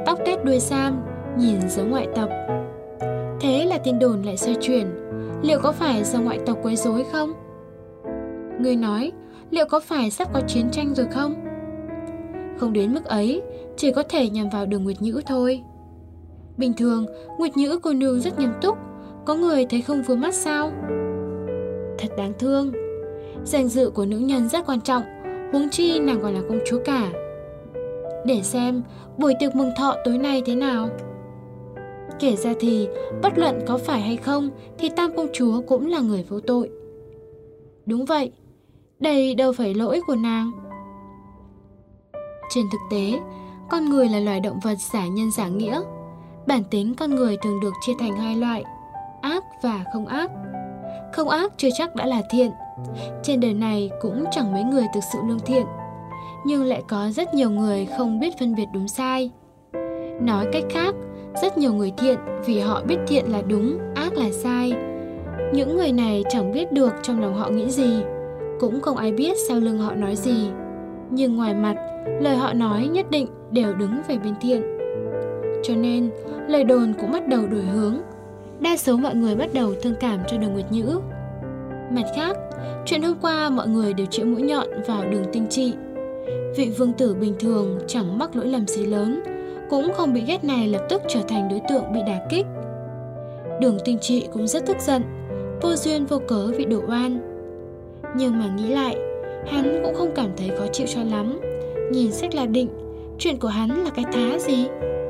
tóc tết đuôi sam, nhìn giống ngoại tộc. Thế là tin đồn lại xoay chuyển, liệu có phải do ngoại tộc quấy rối không? Người nói, liệu có phải sắp có chiến tranh rồi không? Không đến mức ấy, chỉ có thể nhằm vào Đường Nguyệt Nhữ thôi. Bình thường, Nguyệt Nhữ cô nương rất nghiêm túc, có người thấy không vừa mắt sao? Thật đáng thương. Danh dự của nữ nhân rất quan trọng, huống chi nàng còn là công chúa cả. Để xem buổi tiệc mừng thọ tối nay thế nào. Kể ra thì, bất luận có phải hay không thì Tam công chúa cũng là người vô tội. Đúng vậy, đây đâu phải lỗi của nàng. Trên thực tế, con người là loài động vật giả nhân giả nghĩa. Bản tính con người thường được chia thành hai loại, ác và không ác. Không ác chưa chắc đã là thiện. Trên đời này cũng chẳng mấy người thực sự lương thiện, nhưng lại có rất nhiều người không biết phân biệt đúng sai. Nói cách khác, rất nhiều người thiện vì họ biết thiện là đúng, ác là sai. Những người này chẳng biết được trong lòng họ nghĩ gì, cũng không ai biết sau lưng họ nói gì. Nhưng ngoài mặt, lời họ nói nhất định đều đứng về bên thiện. Cho nên, lời đồn cũng bắt đầu đổi hướng. Đa số mọi người bắt đầu thương cảm cho Đường Nguyệt Nhữ. Mặt khác, chuyện hôm qua mọi người đều chĩa mũi nhọn vào Đường Tinh Trị. Vị vương tử bình thường chẳng mắc lỗi lầm gì lớn, cũng không bị ghét này lập tức trở thành đối tượng bị đả kích. Đường Tinh Trị cũng rất tức giận, vô duyên vô cớ bị đổ oan. Nhưng mà nghĩ lại, hắn cũng không cảm thấy khó chịu cho lắm. Nhìn Sách La Định, chuyện của hắn là cái thá gì?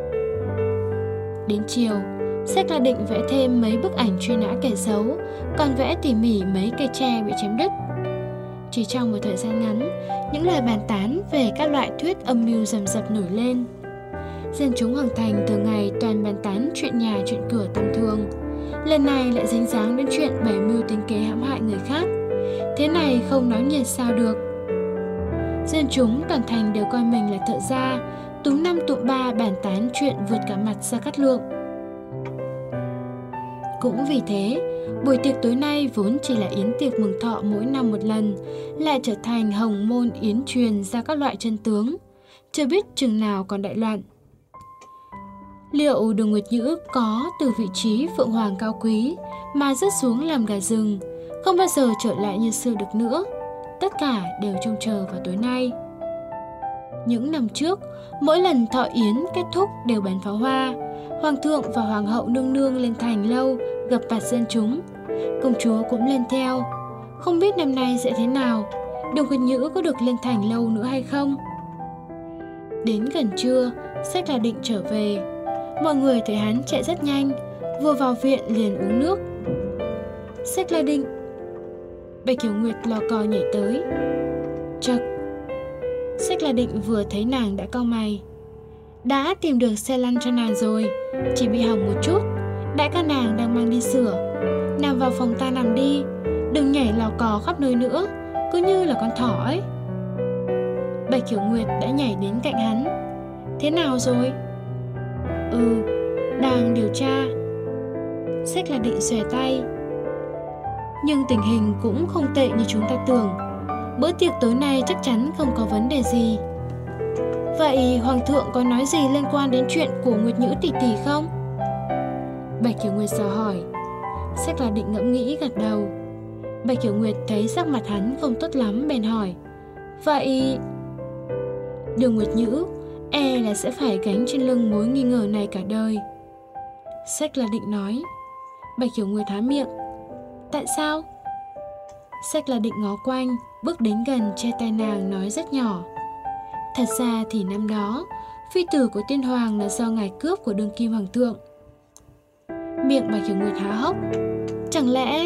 Đến chiều, Sách La Định vẽ thêm mấy bức ảnh truy nã kẻ xấu, còn vẽ tỉ mỉ mấy cây tre bị chém đứt. Chỉ trong một thời gian ngắn, những lời bàn tán về các loại thuyết âm mưu rầm rập nổi lên. Dân chúng Hoàng Thành thường ngày toàn bàn tán chuyện nhà chuyện cửa tầm thường, lần này lại dính dáng đến chuyện bày mưu tính kế hãm hại người khác. Thế này không náo nhiệt sao được. Dân chúng toàn thành đều coi mình là thợ gia, túm năm tụm ba bàn tán chuyện vượt cả mặt Gia Cát Lượng. Cũng vì thế, buổi tiệc tối nay vốn chỉ là yến tiệc mừng thọ mỗi năm một lần, lại trở thành hồng môn yến truyền ra các loại chân tướng, chưa biết chừng nào còn đại loạn. Liệu Đường Nguyệt Nhữ có từ vị trí phượng hoàng cao quý mà rớt xuống làm gà rừng, không bao giờ trở lại như xưa được nữa? Tất cả đều trông chờ vào tối nay. Những năm trước, mỗi lần thọ yến kết thúc đều bắn pháo hoa, hoàng thượng và hoàng hậu nương nương lên thành lâu gặp mặt dân chúng, công chúa cũng lên theo. Không biết năm nay sẽ thế nào, Đường Nguyệt Nhữ có được lên thành lâu nữa hay không? Đến gần trưa, Sách La Định trở về. Mọi người thấy hắn chạy rất nhanh, vừa vào viện liền uống nước. Sách La Định. Bạch Hiểu Nguyệt lò cò nhảy tới. Chậc. Sách La Định vừa thấy nàng đã cau mày. Đã tìm được xe lăn cho nàng rồi, chỉ bị hỏng một chút, đại ca nàng đang mang đi sửa. Nàng vào phòng ta nằm đi, đừng nhảy lò cò khắp nơi nữa, cứ như là con thỏ ấy. Bạch Hiểu Nguyệt đã nhảy đến cạnh hắn. Thế nào rồi? Ừ, đang điều tra. Sách La Định xòe tay. Nhưng tình hình cũng không tệ như chúng ta tưởng. Bữa tiệc tối nay chắc chắn không có vấn đề gì. Vậy Hoàng thượng có nói gì liên quan đến chuyện của Nguyệt Nhữ tỷ tỷ không? Bạch Hiểu Nguyệt dò hỏi. Sách La Định ngẫm nghĩ gật đầu. Bạch Hiểu Nguyệt thấy sắc mặt hắn không tốt lắm bèn hỏi. Vậy Đường Nguyệt Nhữ e là sẽ phải gánh trên lưng mối nghi ngờ này cả đời. Sách La Định nói. Bạch Hiểu Nguyệt há miệng. Tại sao? Sách La Định ngó quanh, bước đến gần che tay nàng nói rất nhỏ. Thật ra thì năm đó, phi tử của tiên hoàng là do ngài cướp của đương kim hoàng thượng. Miệng Bạch Hiểu Nguyệt há hốc. Chẳng lẽ...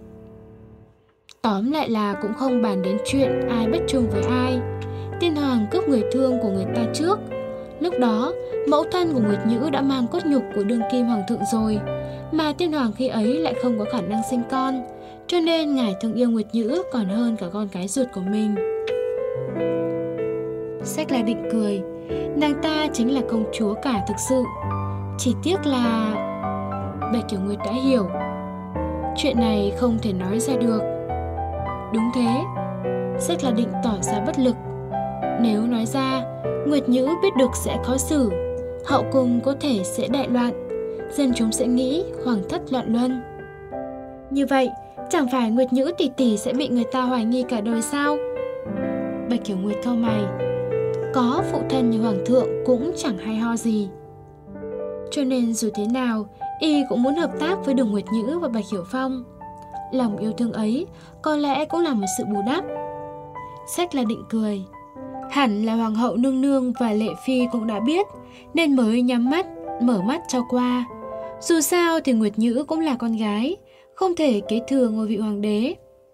Tóm lại là cũng không bàn đến chuyện ai bất trung với ai. Tiên hoàng cướp người thương của người ta trước. Lúc đó, mẫu thân của Nguyệt Nhữ đã mang cốt nhục của đương kim hoàng thượng rồi, mà tiên hoàng khi ấy lại không có khả năng sinh con, cho nên ngài thương yêu Nguyệt Nhữ còn hơn cả con cái ruột của mình. Sách La Định cười. Nàng ta chính là công chúa cả thực sự. Chỉ tiếc là... Bạch Hiểu Nguyệt đã hiểu. Chuyện này không thể nói ra được. Đúng thế. Sách La Định tỏ ra bất lực. Nếu nói ra, Nguyệt Nhữ biết được sẽ khó xử. hậu cung có thể sẽ đại loạn, dân chúng sẽ nghĩ hoàng thất loạn luân. Như vậy, chẳng phải Nguyệt Nhữ tỷ tỷ sẽ bị người ta hoài nghi cả đời sao? Bạch Kiểu Nguyệt cau mày. Có phụ thân như hoàng thượng cũng chẳng hay ho gì. Cho nên dù thế nào, y cũng muốn hợp tác với Đường Nguyệt Nhữ và Bạch Hiểu Phong. Lòng yêu thương ấy có lẽ cũng là một sự bù đắp. Sách là định cười. Hẳn là hoàng hậu nương nương và Lệ Phi cũng đã biết, nên mới nhắm mắt, mở mắt cho qua. Dù sao thì Nguyệt Nhữ cũng là con gái, không thể kế thừa ngôi vị hoàng đế.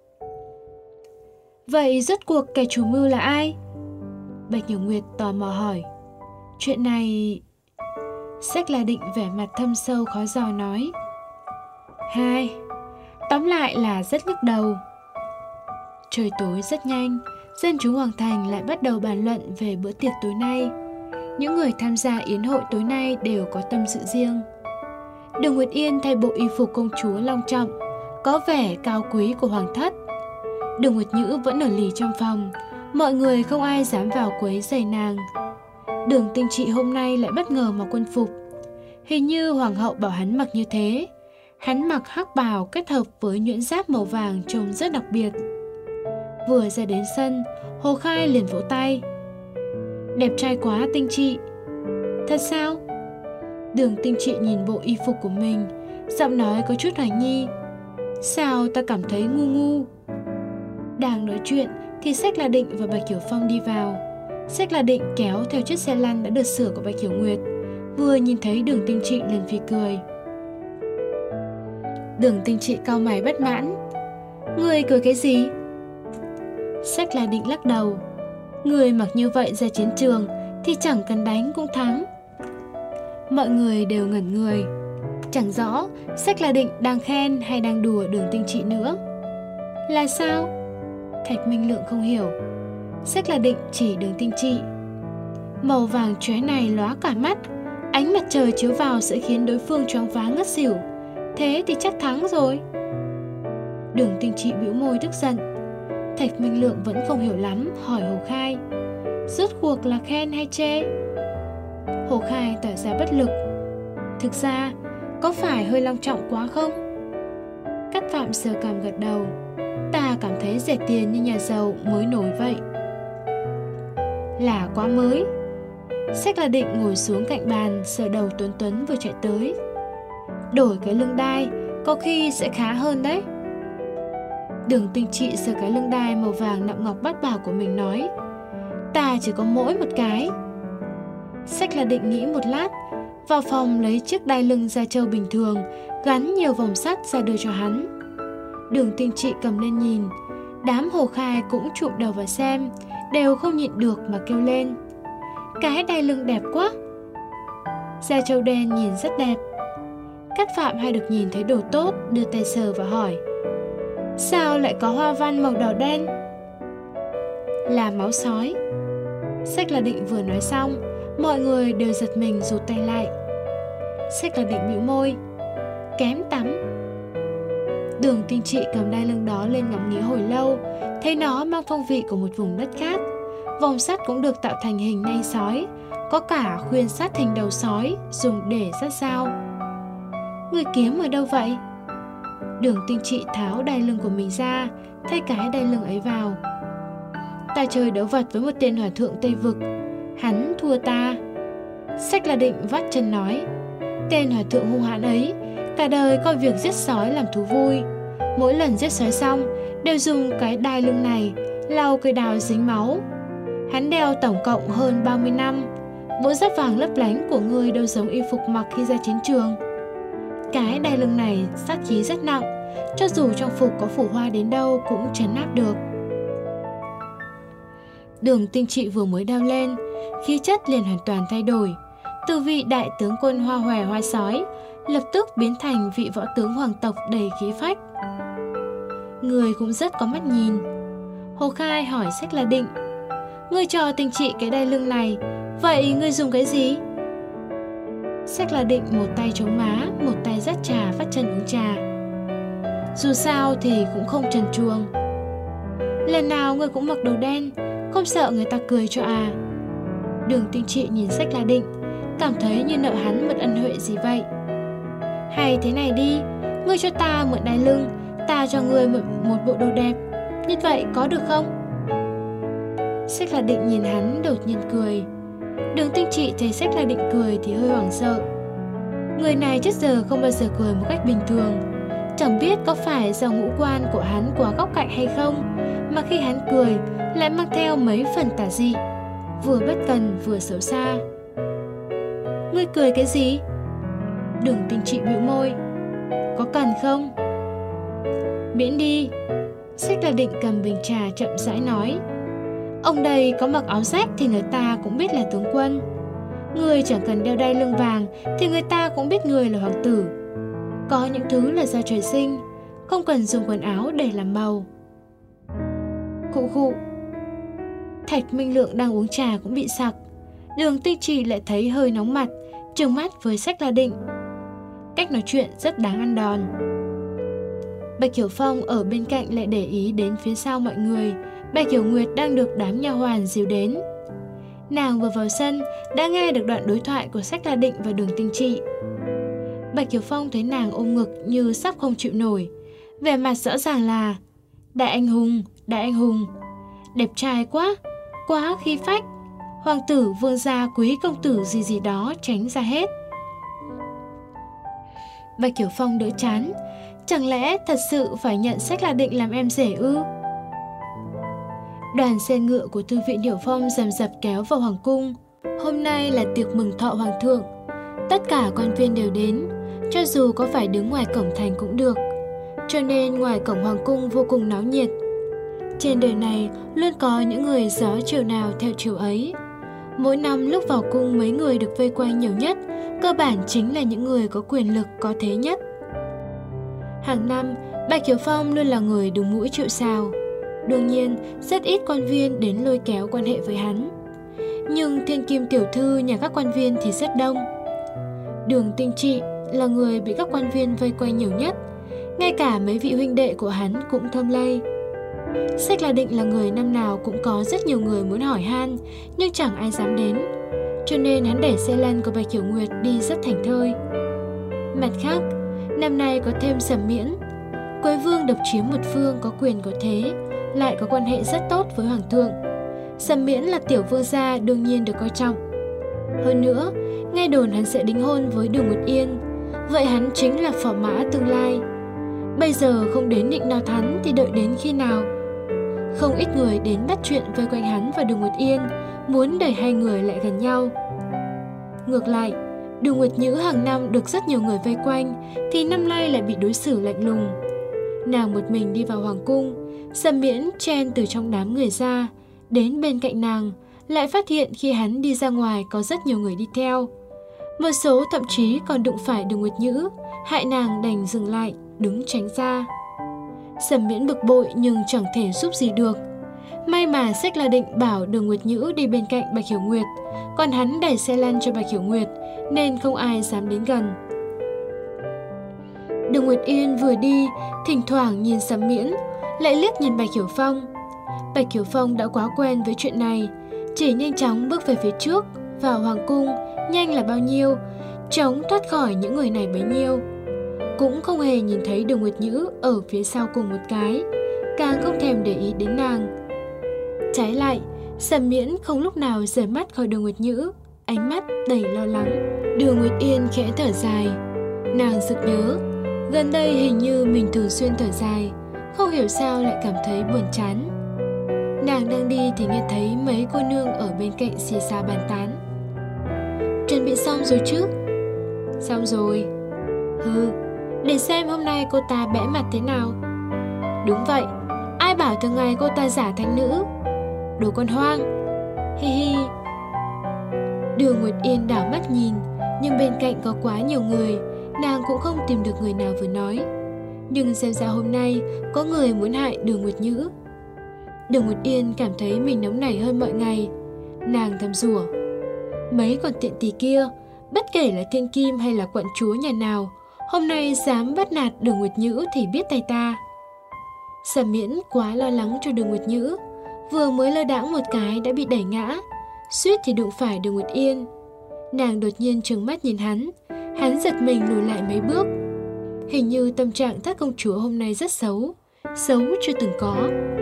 Vậy rốt cuộc kẻ chủ mưu là ai? Bạch Hiểu Nguyệt tò mò hỏi. Chuyện này... Sách là định vẻ mặt thâm sâu khó dò nói. Hai, tóm lại là rất nhức đầu. Trời tối rất nhanh, dân chúng hoàng thành lại bắt đầu bàn luận về bữa tiệc tối nay. Những người tham gia yến hội tối nay đều có tâm sự riêng. Đường Nguyệt Yên thay bộ y phục công chúa long trọng, có vẻ cao quý của hoàng thất. Đường Nguyệt Nhữ vẫn ở lì trong phòng, mọi người không ai dám vào quấy rầy nàng. Đường Tinh Trị hôm nay lại bất ngờ mặc quân phục. Hình như hoàng hậu bảo hắn mặc như thế. Hắn mặc hắc bào kết hợp với nhuyễn giáp màu vàng trông rất đặc biệt. Vừa ra đến sân, Hồ Khai liền vỗ tay. Đẹp trai quá Tinh Trị. Thật sao? Đường Tinh Trị nhìn bộ y phục của mình, giọng nói có chút hoài nghi. Sao ta cảm thấy ngu ngu? Đang nói chuyện thì Sách La Định và Bạch Hiểu Phong đi vào. Sách La Định kéo theo chiếc xe lăn đã được sửa của Bạch Hiểu Nguyệt, vừa nhìn thấy Đường Tinh Trị liền phì cười. Đường Tinh Trị cau mày bất mãn. Người cười cái gì? Sách La Định lắc đầu. Người mặc như vậy ra chiến trường thì chẳng cần đánh cũng thắng. Mọi người đều ngẩn người. Chẳng rõ Sách La Định đang khen hay đang đùa Đường Tinh Trị nữa. Là sao? Thạch Minh Lượng không hiểu. Sách La Định chỉ Đường Tinh Trị. Màu vàng chóe này lóa cả mắt, ánh mặt trời chiếu vào sẽ khiến đối phương choáng váng ngất xỉu. Thế thì chắc thắng rồi. Đường Tinh Trị bĩu môi tức giận. Thạch Minh Lượng vẫn không hiểu lắm, hỏi Hồ Khai. Rốt cuộc là khen hay chê? Hồ Khai tỏ ra bất lực. Thực ra, có phải hơi long trọng quá không? Cát Phạm sờ cằm gật đầu. Ta cảm thấy rẻ tiền như nhà giàu mới nổi vậy. Là quá mới. Sách La Định ngồi xuống cạnh bàn, sờ đầu Tuấn Tuấn vừa chạy tới. Đổi cái lưng đai, có khi sẽ khá hơn đấy. Đường Tinh Trị sờ cái lưng đai màu vàng nạm ngọc bát bảo của mình nói. Ta chỉ có mỗi một cái. Sách La Định nghĩ một lát, vào phòng lấy chiếc đai lưng da trâu bình thường, gắn nhiều vòng sắt ra đưa cho hắn. Đường Tinh Trị cầm lên nhìn. Đám Hồ Khai cũng chụm đầu vào xem, đều không nhịn được mà kêu lên. Cái đai lưng đẹp quá. Da trâu đen nhìn rất đẹp. Cát Phạm hay được nhìn thấy đồ tốt, đưa tay sờ và hỏi. Sao lại có hoa văn màu đỏ đen? Là máu sói. Sách La Định vừa nói xong, mọi người đều giật mình rụt tay lại. Sách La Định bĩu môi. Kém tắm. Đường Tinh Trị cầm đai lưng đó lên ngắm nghía hồi lâu, thấy nó mang phong vị của một vùng đất khác. Vòng sắt cũng được tạo thành hình nanh sói, có cả khuyên sắt hình đầu sói dùng để sát sao. Người kiếm ở đâu vậy? Đường Tinh Trị tháo đai lưng của mình ra, thay cái đai lưng ấy vào. Ta chơi đấu vật với một tên hòa thượng Tây Vực, hắn thua ta. Sách La Định vắt chân nói. Tên hòa thượng hung hãn ấy cả đời coi việc giết sói làm thú vui. Mỗi lần giết sói xong đều dùng cái đai lưng này lau cây đào dính máu. Hắn đeo tổng cộng hơn ba mươi năm. Bộ giáp vàng lấp lánh của người đâu giống y phục mặc khi ra chiến trường. Cái đai lưng này sát khí rất nặng, cho dù trong phục có phủ hoa đến đâu cũng trấn áp được. Đường Tinh Trị vừa mới đeo lên, khí chất liền hoàn toàn thay đổi. Từ vị đại tướng quân hoa hòe hoa sói lập tức biến thành vị võ tướng hoàng tộc đầy khí phách. Người cũng rất có mắt nhìn. Hồ Khai hỏi Sách La Định. Ngươi cho Tinh Trị cái đai lưng này, vậy ngươi dùng cái gì? Sách La Định một tay chống má, một tay dắt trà vắt chân uống trà. Dù sao thì cũng không trần truồng. Lần nào ngươi cũng mặc đồ đen, không sợ người ta cười cho à? Đường Tinh Trị nhìn Sách La Định, cảm thấy như nợ hắn một ân huệ gì vậy. Hay thế này đi, ngươi cho ta mượn đai lưng, ta cho ngươi một, một bộ đồ đẹp, như vậy có được không? Sách La Định nhìn hắn đột nhiên cười. Đường Tinh Trị thấy Sách La Định cười thì hơi hoảng sợ. Người này trước giờ không bao giờ cười một cách bình thường. Chẳng biết có phải do ngũ quan của hắn quá góc cạnh hay không, mà khi hắn cười lại mang theo mấy phần tà dị, vừa bất cần vừa xấu xa. Ngươi cười cái gì? Đường Tinh Trị bĩu môi. Có cần không? Miễn đi. Sách La Định cầm bình trà chậm rãi nói. Ông đây có mặc áo rách thì người ta cũng biết là tướng quân. Người chẳng cần đeo đai lưng vàng thì người ta cũng biết người là hoàng tử. Có những thứ là do trời sinh, không cần dùng quần áo để làm màu. Khụ khụ. Thạch Minh Lượng đang uống trà cũng bị sặc. Đường Tinh Trì lại thấy hơi nóng mặt, trừng mắt với Sách La Định. Cách nói chuyện rất đáng ăn đòn. Bạch Hiểu Phong ở bên cạnh lại để ý đến phía sau mọi người. Bạch Hiểu Nguyệt đang được đám nha hoàn dìu đến. Nàng vừa vào sân đã nghe được đoạn đối thoại của Sách La Định và Đường Tinh Trị. Bạch Hiểu Phong thấy nàng ôm ngực như sắp không chịu nổi, vẻ mặt rõ ràng là đại anh hùng, đại anh hùng, đẹp trai quá, quá khí phách, hoàng tử, vương gia, quý công tử gì gì đó tránh ra hết. Bạch Hiểu Phong đỡ chán, chẳng lẽ thật sự phải nhận Sách La Định làm em rể ư? Đoàn xe ngựa của Thư viện Hiểu Phong rầm rập kéo vào hoàng cung. Hôm nay là tiệc mừng thọ hoàng thượng. Tất cả quan viên đều đến, cho dù có phải đứng ngoài cổng thành cũng được. Cho nên ngoài cổng hoàng cung vô cùng náo nhiệt. Trên đời này luôn có những người gió chiều nào theo chiều ấy. Mỗi năm lúc vào cung mấy người được vây quanh nhiều nhất, cơ bản chính là những người có quyền lực, có thế nhất. Hàng năm, Bạch Hiểu Phong luôn là người đứng mũi chịu sào. Đương nhiên, rất ít quan viên đến lôi kéo quan hệ với hắn. Nhưng thiên kim tiểu thư nhà các quan viên thì rất đông. Đường Tinh Trị là người bị các quan viên vây quanh nhiều nhất. Ngay cả mấy vị huynh đệ của hắn cũng thơm lây. Sách La Định là người năm nào cũng có rất nhiều người muốn hỏi han, nhưng chẳng ai dám đến. Cho nên hắn để xe lăn của Bạch Hiểu Nguyệt đi rất thành thơi. Mặt khác, năm nay có thêm Sầm Miễn. Quế vương độc chiếm một phương có quyền có thế, lại có quan hệ rất tốt với hoàng thượng. Sầm Miễn là tiểu vương gia đương nhiên được coi trọng. Hơn nữa, nghe đồn hắn sẽ đính hôn với Đường Nguyệt Yên, vậy hắn chính là phò mã tương lai. Bây giờ không đến định nào thắn thì đợi đến khi nào? Không ít người đến bắt chuyện vây quanh hắn và Đường Nguyệt Yên, muốn đẩy hai người lại gần nhau. Ngược lại, Đường Nguyệt Nhữ hàng năm được rất nhiều người vây quanh, thì năm nay lại bị đối xử lạnh lùng. Nàng một mình đi vào hoàng cung, Sầm Miễn chen từ trong đám người ra, đến bên cạnh nàng, lại phát hiện khi hắn đi ra ngoài có rất nhiều người đi theo. Một số thậm chí còn đụng phải Đường Nguyệt Nhữ, hại nàng đành dừng lại, đứng tránh ra. Sầm Miễn bực bội nhưng chẳng thể giúp gì được. May mà Sách La Định bảo Đường Nguyệt Nhữ đi bên cạnh Bạch Hiểu Nguyệt, còn hắn đẩy xe lăn cho Bạch Hiểu Nguyệt, nên không ai dám đến gần. Đường Nguyệt Yên vừa đi, thỉnh thoảng nhìn Sầm Miễn, lại liếc nhìn Bạch Hiểu Phong. Bạch Hiểu Phong đã quá quen với chuyện này, chỉ nhanh chóng bước về phía trước, vào hoàng cung, nhanh là bao nhiêu, chống thoát khỏi những người này bấy nhiêu. Cũng không hề nhìn thấy Đường Nguyệt Nhữ ở phía sau cùng một cái, càng không thèm để ý đến nàng. Trái lại, Sầm Miễn không lúc nào rời mắt khỏi Đường Nguyệt Nhữ, ánh mắt đầy lo lắng. Đường Nguyệt Yên khẽ thở dài, nàng sực nhớ, gần đây hình như mình thường xuyên thở dài, không hiểu sao lại cảm thấy buồn chán. Nàng đang đi thì nghe thấy mấy cô nương ở bên cạnh xì xà bàn tán. Chuẩn bị xong rồi chứ? Xong rồi. Hừ, để xem hôm nay cô ta bẽ mặt thế nào. Đúng vậy, ai bảo thường ngày cô ta giả thành nữ? Đồ con hoang. Hi hi. Đường Nguyệt Yên đảo mắt nhìn, nhưng bên cạnh có quá nhiều người, nàng cũng không tìm được người nào vừa nói. Nhưng xem ra hôm nay có người muốn hại Đường Nguyệt Nhữ. Đường Nguyệt Yên cảm thấy mình nóng nảy hơn mọi ngày. Nàng thầm rủa, mấy con tiện tỳ kia, bất kể là thiên kim hay là quận chúa nhà nào, hôm nay dám bắt nạt Đường Nguyệt Nhữ thì biết tay ta. Sầm Miễn quá lo lắng cho Đường Nguyệt Nhữ, vừa mới lơ đãng một cái đã bị đẩy ngã, suýt thì đụng phải Đường Nguyệt Yên. Nàng đột nhiên trừng mắt nhìn hắn. Hắn giật mình lùi lại mấy bước. Hình như tâm trạng Thất công chúa hôm nay rất xấu, xấu chưa từng có.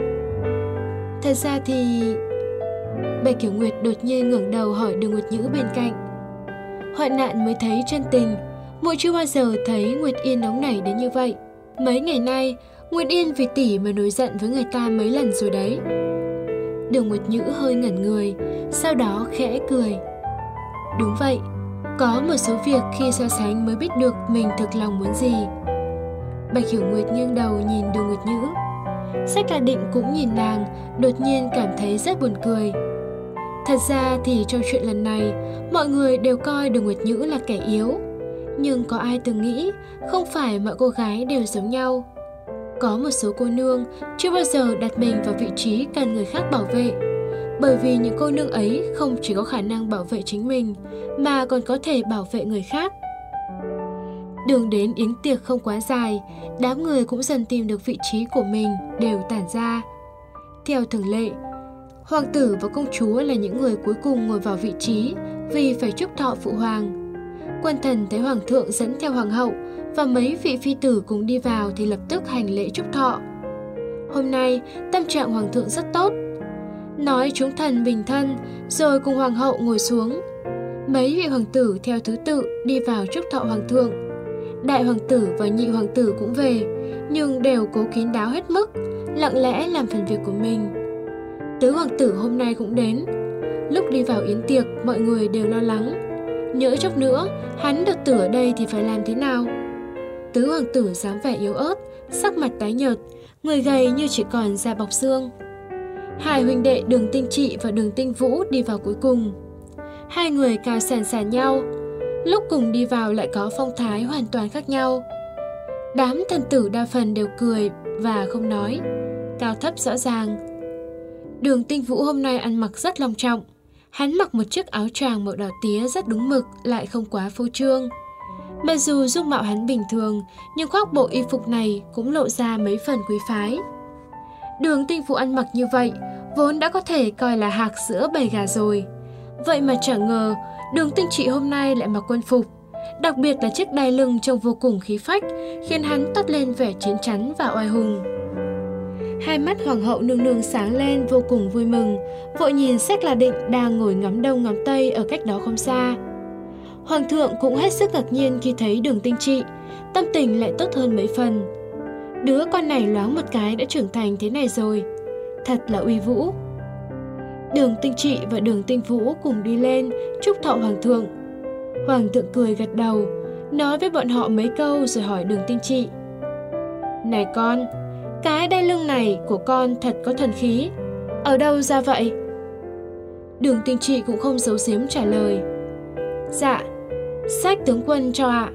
Thật ra thì... Bạch Kiểu Nguyệt đột nhiên ngẩng đầu hỏi Đường Nguyệt Nhữ bên cạnh. Hoạn nạn mới thấy chân tình, muội chưa bao giờ thấy Nguyệt Yên nóng nảy đến như vậy. Mấy ngày nay, Nguyệt Yên vì tỷ mà nổi giận với người ta mấy lần rồi đấy. Đường Nguyệt Nhữ hơi ngẩn người, sau đó khẽ cười. Đúng vậy, có một số việc khi so sánh mới biết được mình thực lòng muốn gì. Bạch Hiểu Nguyệt nghiêng đầu nhìn Đường Nguyệt Nhữ. Sách La Định cũng nhìn nàng, đột nhiên cảm thấy rất buồn cười. Thật ra thì trong chuyện lần này, mọi người đều coi Đường Nguyệt Nhữ là kẻ yếu. Nhưng có ai từng nghĩ không phải mọi cô gái đều giống nhau. Có một số cô nương chưa bao giờ đặt mình vào vị trí cần người khác bảo vệ. Bởi vì những cô nương ấy không chỉ có khả năng bảo vệ chính mình, mà còn có thể bảo vệ người khác. Đường đến yến tiệc không quá dài, đám người cũng dần tìm được vị trí của mình, đều tản ra. Theo thường lệ, hoàng tử và công chúa là những người cuối cùng ngồi vào vị trí vì phải chúc thọ phụ hoàng. Quân thần thấy hoàng thượng dẫn theo hoàng hậu và mấy vị phi tử cùng đi vào thì lập tức hành lễ chúc thọ. Hôm nay, tâm trạng hoàng thượng rất tốt. Nói chúng thần bình thân, rồi cùng hoàng hậu ngồi xuống. Mấy vị hoàng tử theo thứ tự đi vào chúc thọ hoàng thượng. Đại hoàng tử và nhị hoàng tử cũng về, nhưng đều cố kín đáo hết mức, lặng lẽ làm phần việc của mình. Tứ hoàng tử hôm nay cũng đến. Lúc đi vào yến tiệc, mọi người đều lo lắng. Nhỡ chốc nữa, hắn được tử ở đây thì phải làm thế nào? Tứ hoàng tử dáng vẻ yếu ớt, sắc mặt tái nhợt, người gầy như chỉ còn da bọc xương. Hai huynh đệ Đường Tinh Trị và Đường Tinh Vũ đi vào cuối cùng. Hai người cao sàn sàn nhau, lúc cùng đi vào lại có phong thái hoàn toàn khác nhau. Đám thần tử đa phần đều cười và không nói, cao thấp rõ ràng. Đường Tinh Vũ hôm nay ăn mặc rất long trọng. Hắn mặc một chiếc áo choàng màu đỏ tía rất đúng mực, lại không quá phô trương. Mặc dù dung mạo hắn bình thường, nhưng khoác bộ y phục này cũng lộ ra mấy phần quý phái. Đường Tinh Vũ ăn mặc như vậy, vốn đã có thể coi là hạc giữa bầy gà rồi. Vậy mà chẳng ngờ, Đường Tinh Trị hôm nay lại mặc quân phục. Đặc biệt là chiếc đai lưng trông vô cùng khí phách, khiến hắn toát lên vẻ chín chắn và oai hùng. Hai mắt hoàng hậu nương nương sáng lên vô cùng vui mừng, vội nhìn Sách La Định đang ngồi ngắm đông ngắm tây ở cách đó không xa. Hoàng thượng cũng hết sức ngạc nhiên khi thấy Đường Tinh Trị, tâm tình lại tốt hơn mấy phần. Đứa con này loáng một cái đã trưởng thành thế này rồi, thật là uy vũ. Đường Tinh Trị và Đường Tinh Vũ cùng đi lên chúc thọ hoàng thượng. Hoàng thượng cười gật đầu, nói với bọn họ mấy câu rồi hỏi Đường Tinh Trị. Này con, cái đai lưng này của con thật có thần khí, ở đâu ra vậy? Đường Tinh Trị cũng không giấu giếm trả lời. Dạ, Sách tướng quân cho ạ.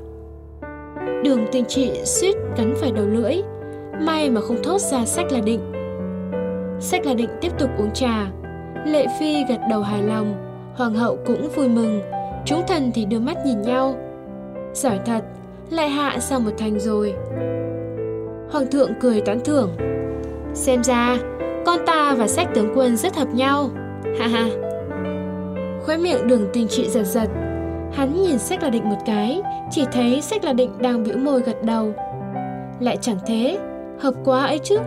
Đường Tinh Trị suýt cắn phải đầu lưỡi, may mà không thốt ra Sách La Định. Sách La Định tiếp tục uống trà. Lệ Phi gật đầu hài lòng, hoàng hậu cũng vui mừng, chúng thần thì đưa mắt nhìn nhau. Giỏi thật, lại hạ xong một thành rồi. Hoàng thượng cười tán thưởng. Xem ra, con ta và Sách tướng quân rất hợp nhau. Ha ha. Khóe miệng Đường Tinh Trị giật giật. Hắn nhìn Sách La Định một cái, chỉ thấy Sách La Định đang bĩu môi gật đầu. Lại chẳng thế, hợp quá ấy chứ.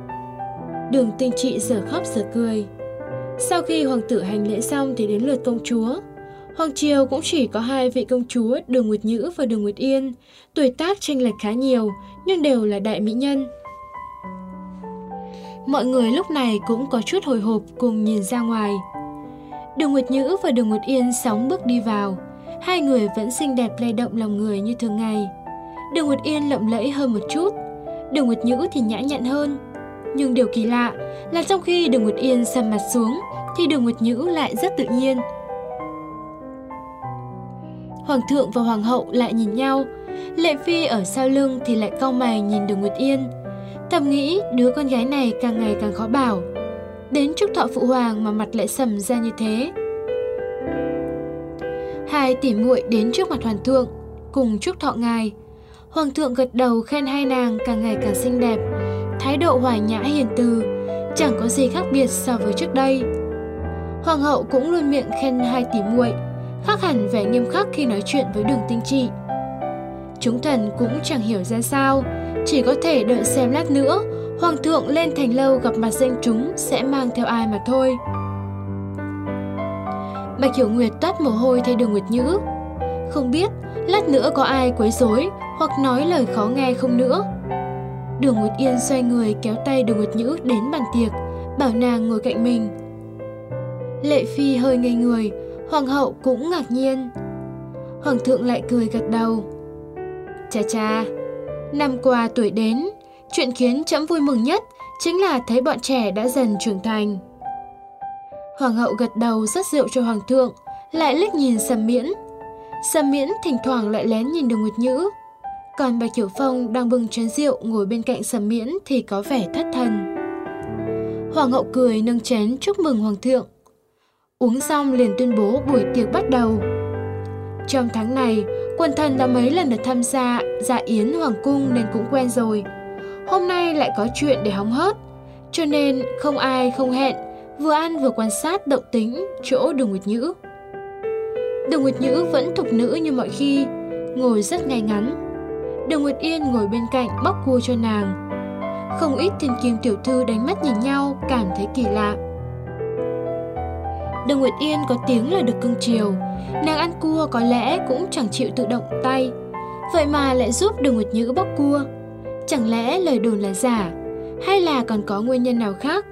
Đường Tinh Trị giờ khóc giờ cười. Sau khi hoàng tử hành lễ xong thì đến lượt công chúa. Hoàng triều cũng chỉ có hai vị công chúa Đường Nguyệt Nhữ và Đường Nguyệt Yên, tuổi tác chênh lệch khá nhiều nhưng đều là đại mỹ nhân. Mọi người lúc này cũng có chút hồi hộp cùng nhìn ra ngoài. Đường Nguyệt Nhữ và Đường Nguyệt Yên sóng bước đi vào. Hai người vẫn xinh đẹp lay động lòng người như thường ngày. Đường Nguyệt Yên lộng lẫy hơn một chút, Đường Nguyệt Nhữ thì nhã nhặn hơn. Nhưng điều kỳ lạ là trong khi Đường Nguyệt Yên sầm mặt xuống thì Đường Nguyệt Nhữ lại rất tự nhiên. Hoàng thượng và hoàng hậu lại nhìn nhau, Lệ Phi ở sau lưng thì lại cau mày nhìn Đường Nguyệt Yên, thầm nghĩ đứa con gái này càng ngày càng khó bảo. Đến chúc thọ phụ hoàng mà mặt lại sầm ra như thế. Hai tỷ muội đến trước mặt hoàng thượng cùng chúc thọ ngài. Hoàng thượng gật đầu khen hai nàng càng ngày càng xinh đẹp, thái độ hòa nhã hiền từ, chẳng có gì khác biệt so với trước đây. Hoàng hậu cũng luôn miệng khen hai tỷ muội, khác hẳn vẻ nghiêm khắc khi nói chuyện với Đường Tinh Trị. Chúng thần cũng chẳng hiểu ra sao, chỉ có thể đợi xem lát nữa Hoàng thượng lên thành lâu gặp mặt danh chúng sẽ mang theo ai mà thôi. Bạch Hiểu Nguyệt toát mồ hôi thay Đường Nguyệt Nhữ. Không biết lát nữa có ai quấy rối hoặc nói lời khó nghe không nữa. Đường Nguyệt Yên xoay người kéo tay Đường Nguyệt Nhữ đến bàn tiệc, bảo nàng ngồi cạnh mình. Lệ Phi hơi ngây người, Hoàng hậu cũng ngạc nhiên. Hoàng thượng lại cười gật đầu. Chà chà, năm qua tuổi đến, chuyện khiến trẫm vui mừng nhất chính là thấy bọn trẻ đã dần trưởng thành. Hoàng hậu gật đầu rót rượu cho Hoàng thượng, lại liếc nhìn Sầm Miễn. Sầm Miễn thỉnh thoảng lại lén nhìn Đường Nguyệt Nhữ. Còn Bạch Hiểu Phong đang bưng chén rượu ngồi bên cạnh Sầm Miễn thì có vẻ thất thần. Hoàng hậu cười nâng chén chúc mừng Hoàng thượng. Uống xong liền tuyên bố buổi tiệc bắt đầu. Trong tháng này, quần thần đã mấy lần được tham gia dạ yến Hoàng cung nên cũng quen rồi. Hôm nay lại có chuyện để hóng hớt, cho nên không ai không hẹn, vừa ăn vừa quan sát động tĩnh chỗ Đường Nguyệt Nhữ. Đường Nguyệt Nhữ vẫn thục nữ như mọi khi, ngồi rất ngay ngắn. Đường Nguyệt Yên ngồi bên cạnh bóc cua cho nàng. Không ít thiên kim tiểu thư đánh mắt nhìn nhau, cảm thấy kỳ lạ. Đường Nguyệt Yên có tiếng là được cưng chiều, nàng ăn cua có lẽ cũng chẳng chịu tự động tay, vậy mà lại giúp Đường Nguyệt Nhữ bóc cua. Chẳng lẽ lời đồn là giả, hay là còn có nguyên nhân nào khác?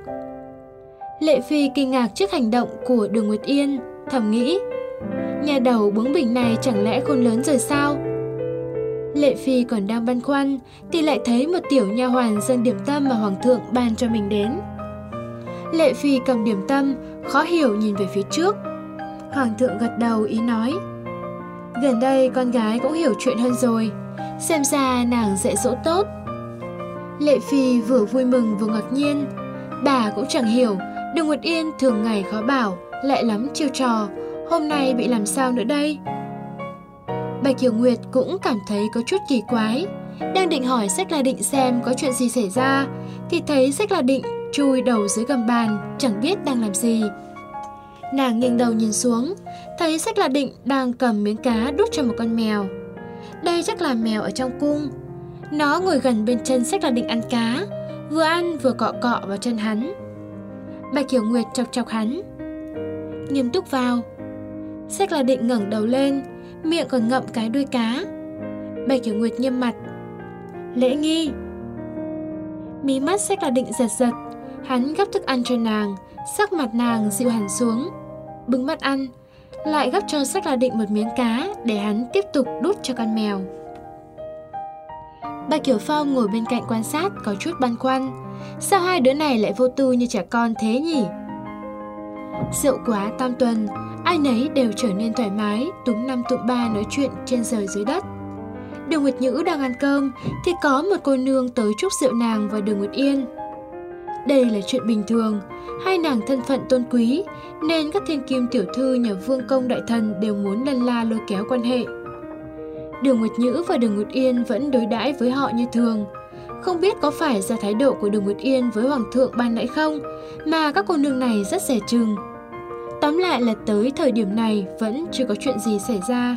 Lệ Phi kinh ngạc trước hành động của Đường Nguyệt Yên, thầm nghĩ, nhà đầu bướng bỉnh này chẳng lẽ khôn lớn rồi sao? Lệ Phi còn đang băn khoăn thì lại thấy một tiểu nha hoàn dâng điểm tâm mà Hoàng thượng ban cho mình đến. Lệ Phi cầm điểm tâm, khó hiểu nhìn về phía trước. Hoàng thượng gật đầu ý nói, gần đây con gái cũng hiểu chuyện hơn rồi, xem ra nàng dạy dỗ tốt. Lệ Phi vừa vui mừng vừa ngạc nhiên, bà cũng chẳng hiểu Đường Nguyệt Yên thường ngày khó bảo, lại lắm chiêu trò, hôm nay bị làm sao nữa đây? Bạch Hiểu Nguyệt cũng cảm thấy có chút kỳ quái, đang định hỏi Sách La Định xem có chuyện gì xảy ra, thì thấy Sách La Định chui đầu dưới gầm bàn, chẳng biết đang làm gì. Nàng nghiêng đầu nhìn xuống, thấy Sách La Định đang cầm miếng cá đút cho một con mèo. Đây chắc là mèo ở trong cung. Nó ngồi gần bên chân Sách La Định ăn cá, vừa ăn vừa cọ cọ vào chân hắn. Bạch Hiểu Nguyệt chọc chọc hắn, nghiêm túc vào. Sách La Định ngẩng đầu lên, miệng còn ngậm cái đuôi cá. Bạch Hiểu Nguyệt nghiêm mặt, lễ nghi. Mí mắt Sách La Định giật giật, hắn gắp thức ăn cho nàng, sắc mặt nàng dịu hẳn xuống, bưng bát ăn, lại gắp cho Sách La Định một miếng cá để hắn tiếp tục đút cho con mèo. Bạch Hiểu Phong ngồi bên cạnh quan sát, có chút băn khoăn, sao hai đứa này lại vô tư như trẻ con thế nhỉ? Rượu quá tam tuần, ai nấy đều trở nên thoải mái, túm năm tụm ba nói chuyện trên trời dưới đất. Đường Nguyệt Nhữ đang ăn cơm thì có một cô nương tới chúc rượu nàng và Đường Nguyệt Yên. Đây là chuyện bình thường, hai nàng thân phận tôn quý nên các thiên kim tiểu thư nhà vương công đại thần đều muốn lân la lôi kéo quan hệ. Đường Nguyệt Nhữ và Đường Nguyệt Yên vẫn đối đãi với họ như thường. Không biết có phải do thái độ của Đường Nguyệt Yên với Hoàng thượng ban nãy không mà các cô nương này rất dè chừng. Tóm lại là tới thời điểm này vẫn chưa có chuyện gì xảy ra.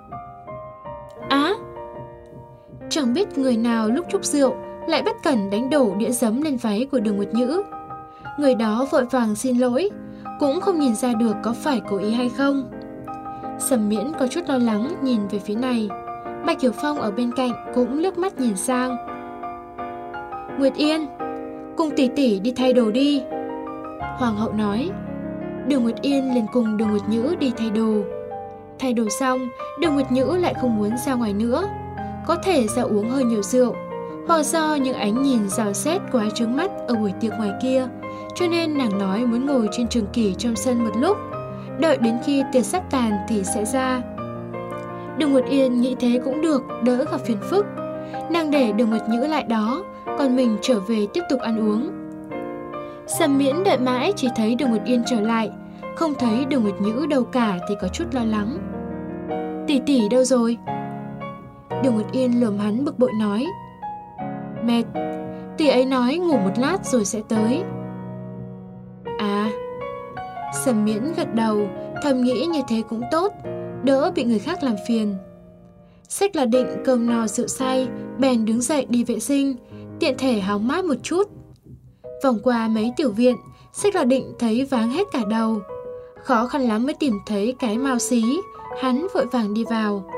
Á! Chẳng biết người nào lúc chúc rượu lại bất cẩn đánh đổ đĩa giấm lên váy của Đường Nguyệt Nhữ. Người đó vội vàng xin lỗi, cũng không nhìn ra được có phải cố ý hay không. Sầm Miễn có chút lo lắng nhìn về phía này. Bạch Hiểu Phong ở bên cạnh cũng liếc mắt nhìn sang. Nguyệt Yên, cùng tỷ tỷ đi thay đồ đi. Hoàng hậu nói. Đường Nguyệt Yên liền cùng Đường Nguyệt Nhữ đi thay đồ. Thay đồ xong, Đường Nguyệt Nhữ lại không muốn ra ngoài nữa. Có thể do uống hơi nhiều rượu, hoặc do những ánh nhìn rào xét quá trướng mắt ở buổi tiệc ngoài kia, cho nên nàng nói muốn ngồi trên trường kỷ trong sân một lúc, đợi đến khi tiệc sắp tàn thì sẽ ra. Đường Nguyệt Yên nghĩ thế cũng được, đỡ gặp phiền phức. Nàng để Đường Nguyệt Nhữ lại đó, còn mình trở về tiếp tục ăn uống. Sầm Miễn đợi mãi chỉ thấy Đường Nguyệt Yên trở lại, không thấy Đường Nguyệt Nhữ đâu cả thì có chút lo lắng. Tỷ tỷ đâu rồi? Đường Nguyệt Yên lườm hắn bực bội nói. Mệt, tỷ ấy nói ngủ một lát rồi sẽ tới. À, Sầm Miễn gật đầu, thầm nghĩ như thế cũng tốt. đỡ bị người khác làm phiền. Sách là định cơm no rượu say, bèn đứng dậy đi vệ sinh, tiện thể hóng mát một chút. Vòng qua mấy tiểu viện, Sách là định thấy váng hết cả đầu. Khó khăn lắm mới tìm thấy cái mao xí, hắn vội vàng đi vào.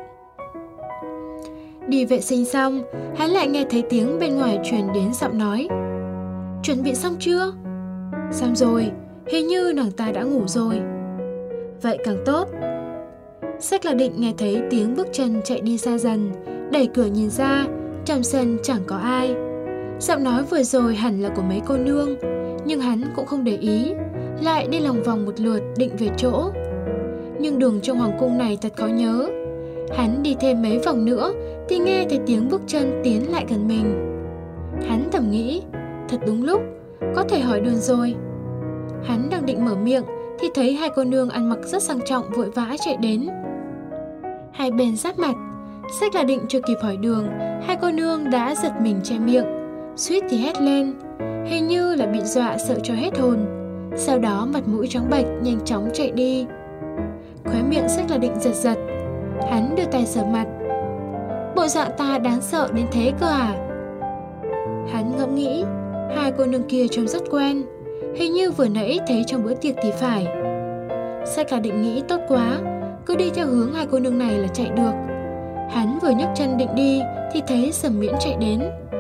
Đi vệ sinh xong, hắn lại nghe thấy tiếng bên ngoài truyền đến giọng nói. Chuẩn bị xong chưa? Xong rồi, hình như nàng ta đã ngủ rồi. Vậy càng tốt. Sách là định nghe thấy tiếng bước chân chạy đi xa dần, đẩy cửa nhìn ra, trong sân chẳng có ai. Giọng nói vừa rồi hẳn là của mấy cô nương, nhưng hắn cũng không để ý, lại đi lòng vòng một lượt định về chỗ. Nhưng đường trong hoàng cung này thật khó nhớ. Hắn đi thêm mấy vòng nữa thì nghe thấy tiếng bước chân tiến lại gần mình. Hắn thầm nghĩ, thật đúng lúc, có thể hỏi đường rồi. Hắn đang định mở miệng thì thấy hai cô nương ăn mặc rất sang trọng vội vã chạy đến. Hai bên giáp mặt, Sách là định chưa kịp hỏi đường, hai cô nương đã giật mình che miệng, suýt thì hét lên, hình như là bị dọa sợ cho hết hồn. Sau đó mặt mũi trắng bệch nhanh chóng chạy đi. Khóe miệng Sách là định giật giật, hắn đưa tay sờ mặt. Bộ dạng ta đáng sợ đến thế cơ à? Hắn ngẫm nghĩ, hai cô nương kia trông rất quen, hình như vừa nãy thấy trong bữa tiệc thì phải. Sách là định nghĩ tốt quá, cứ đi theo hướng hai cô nương này là chạy được. Hắn vừa nhấc chân định đi thì thấy Sầm Miễn chạy đến.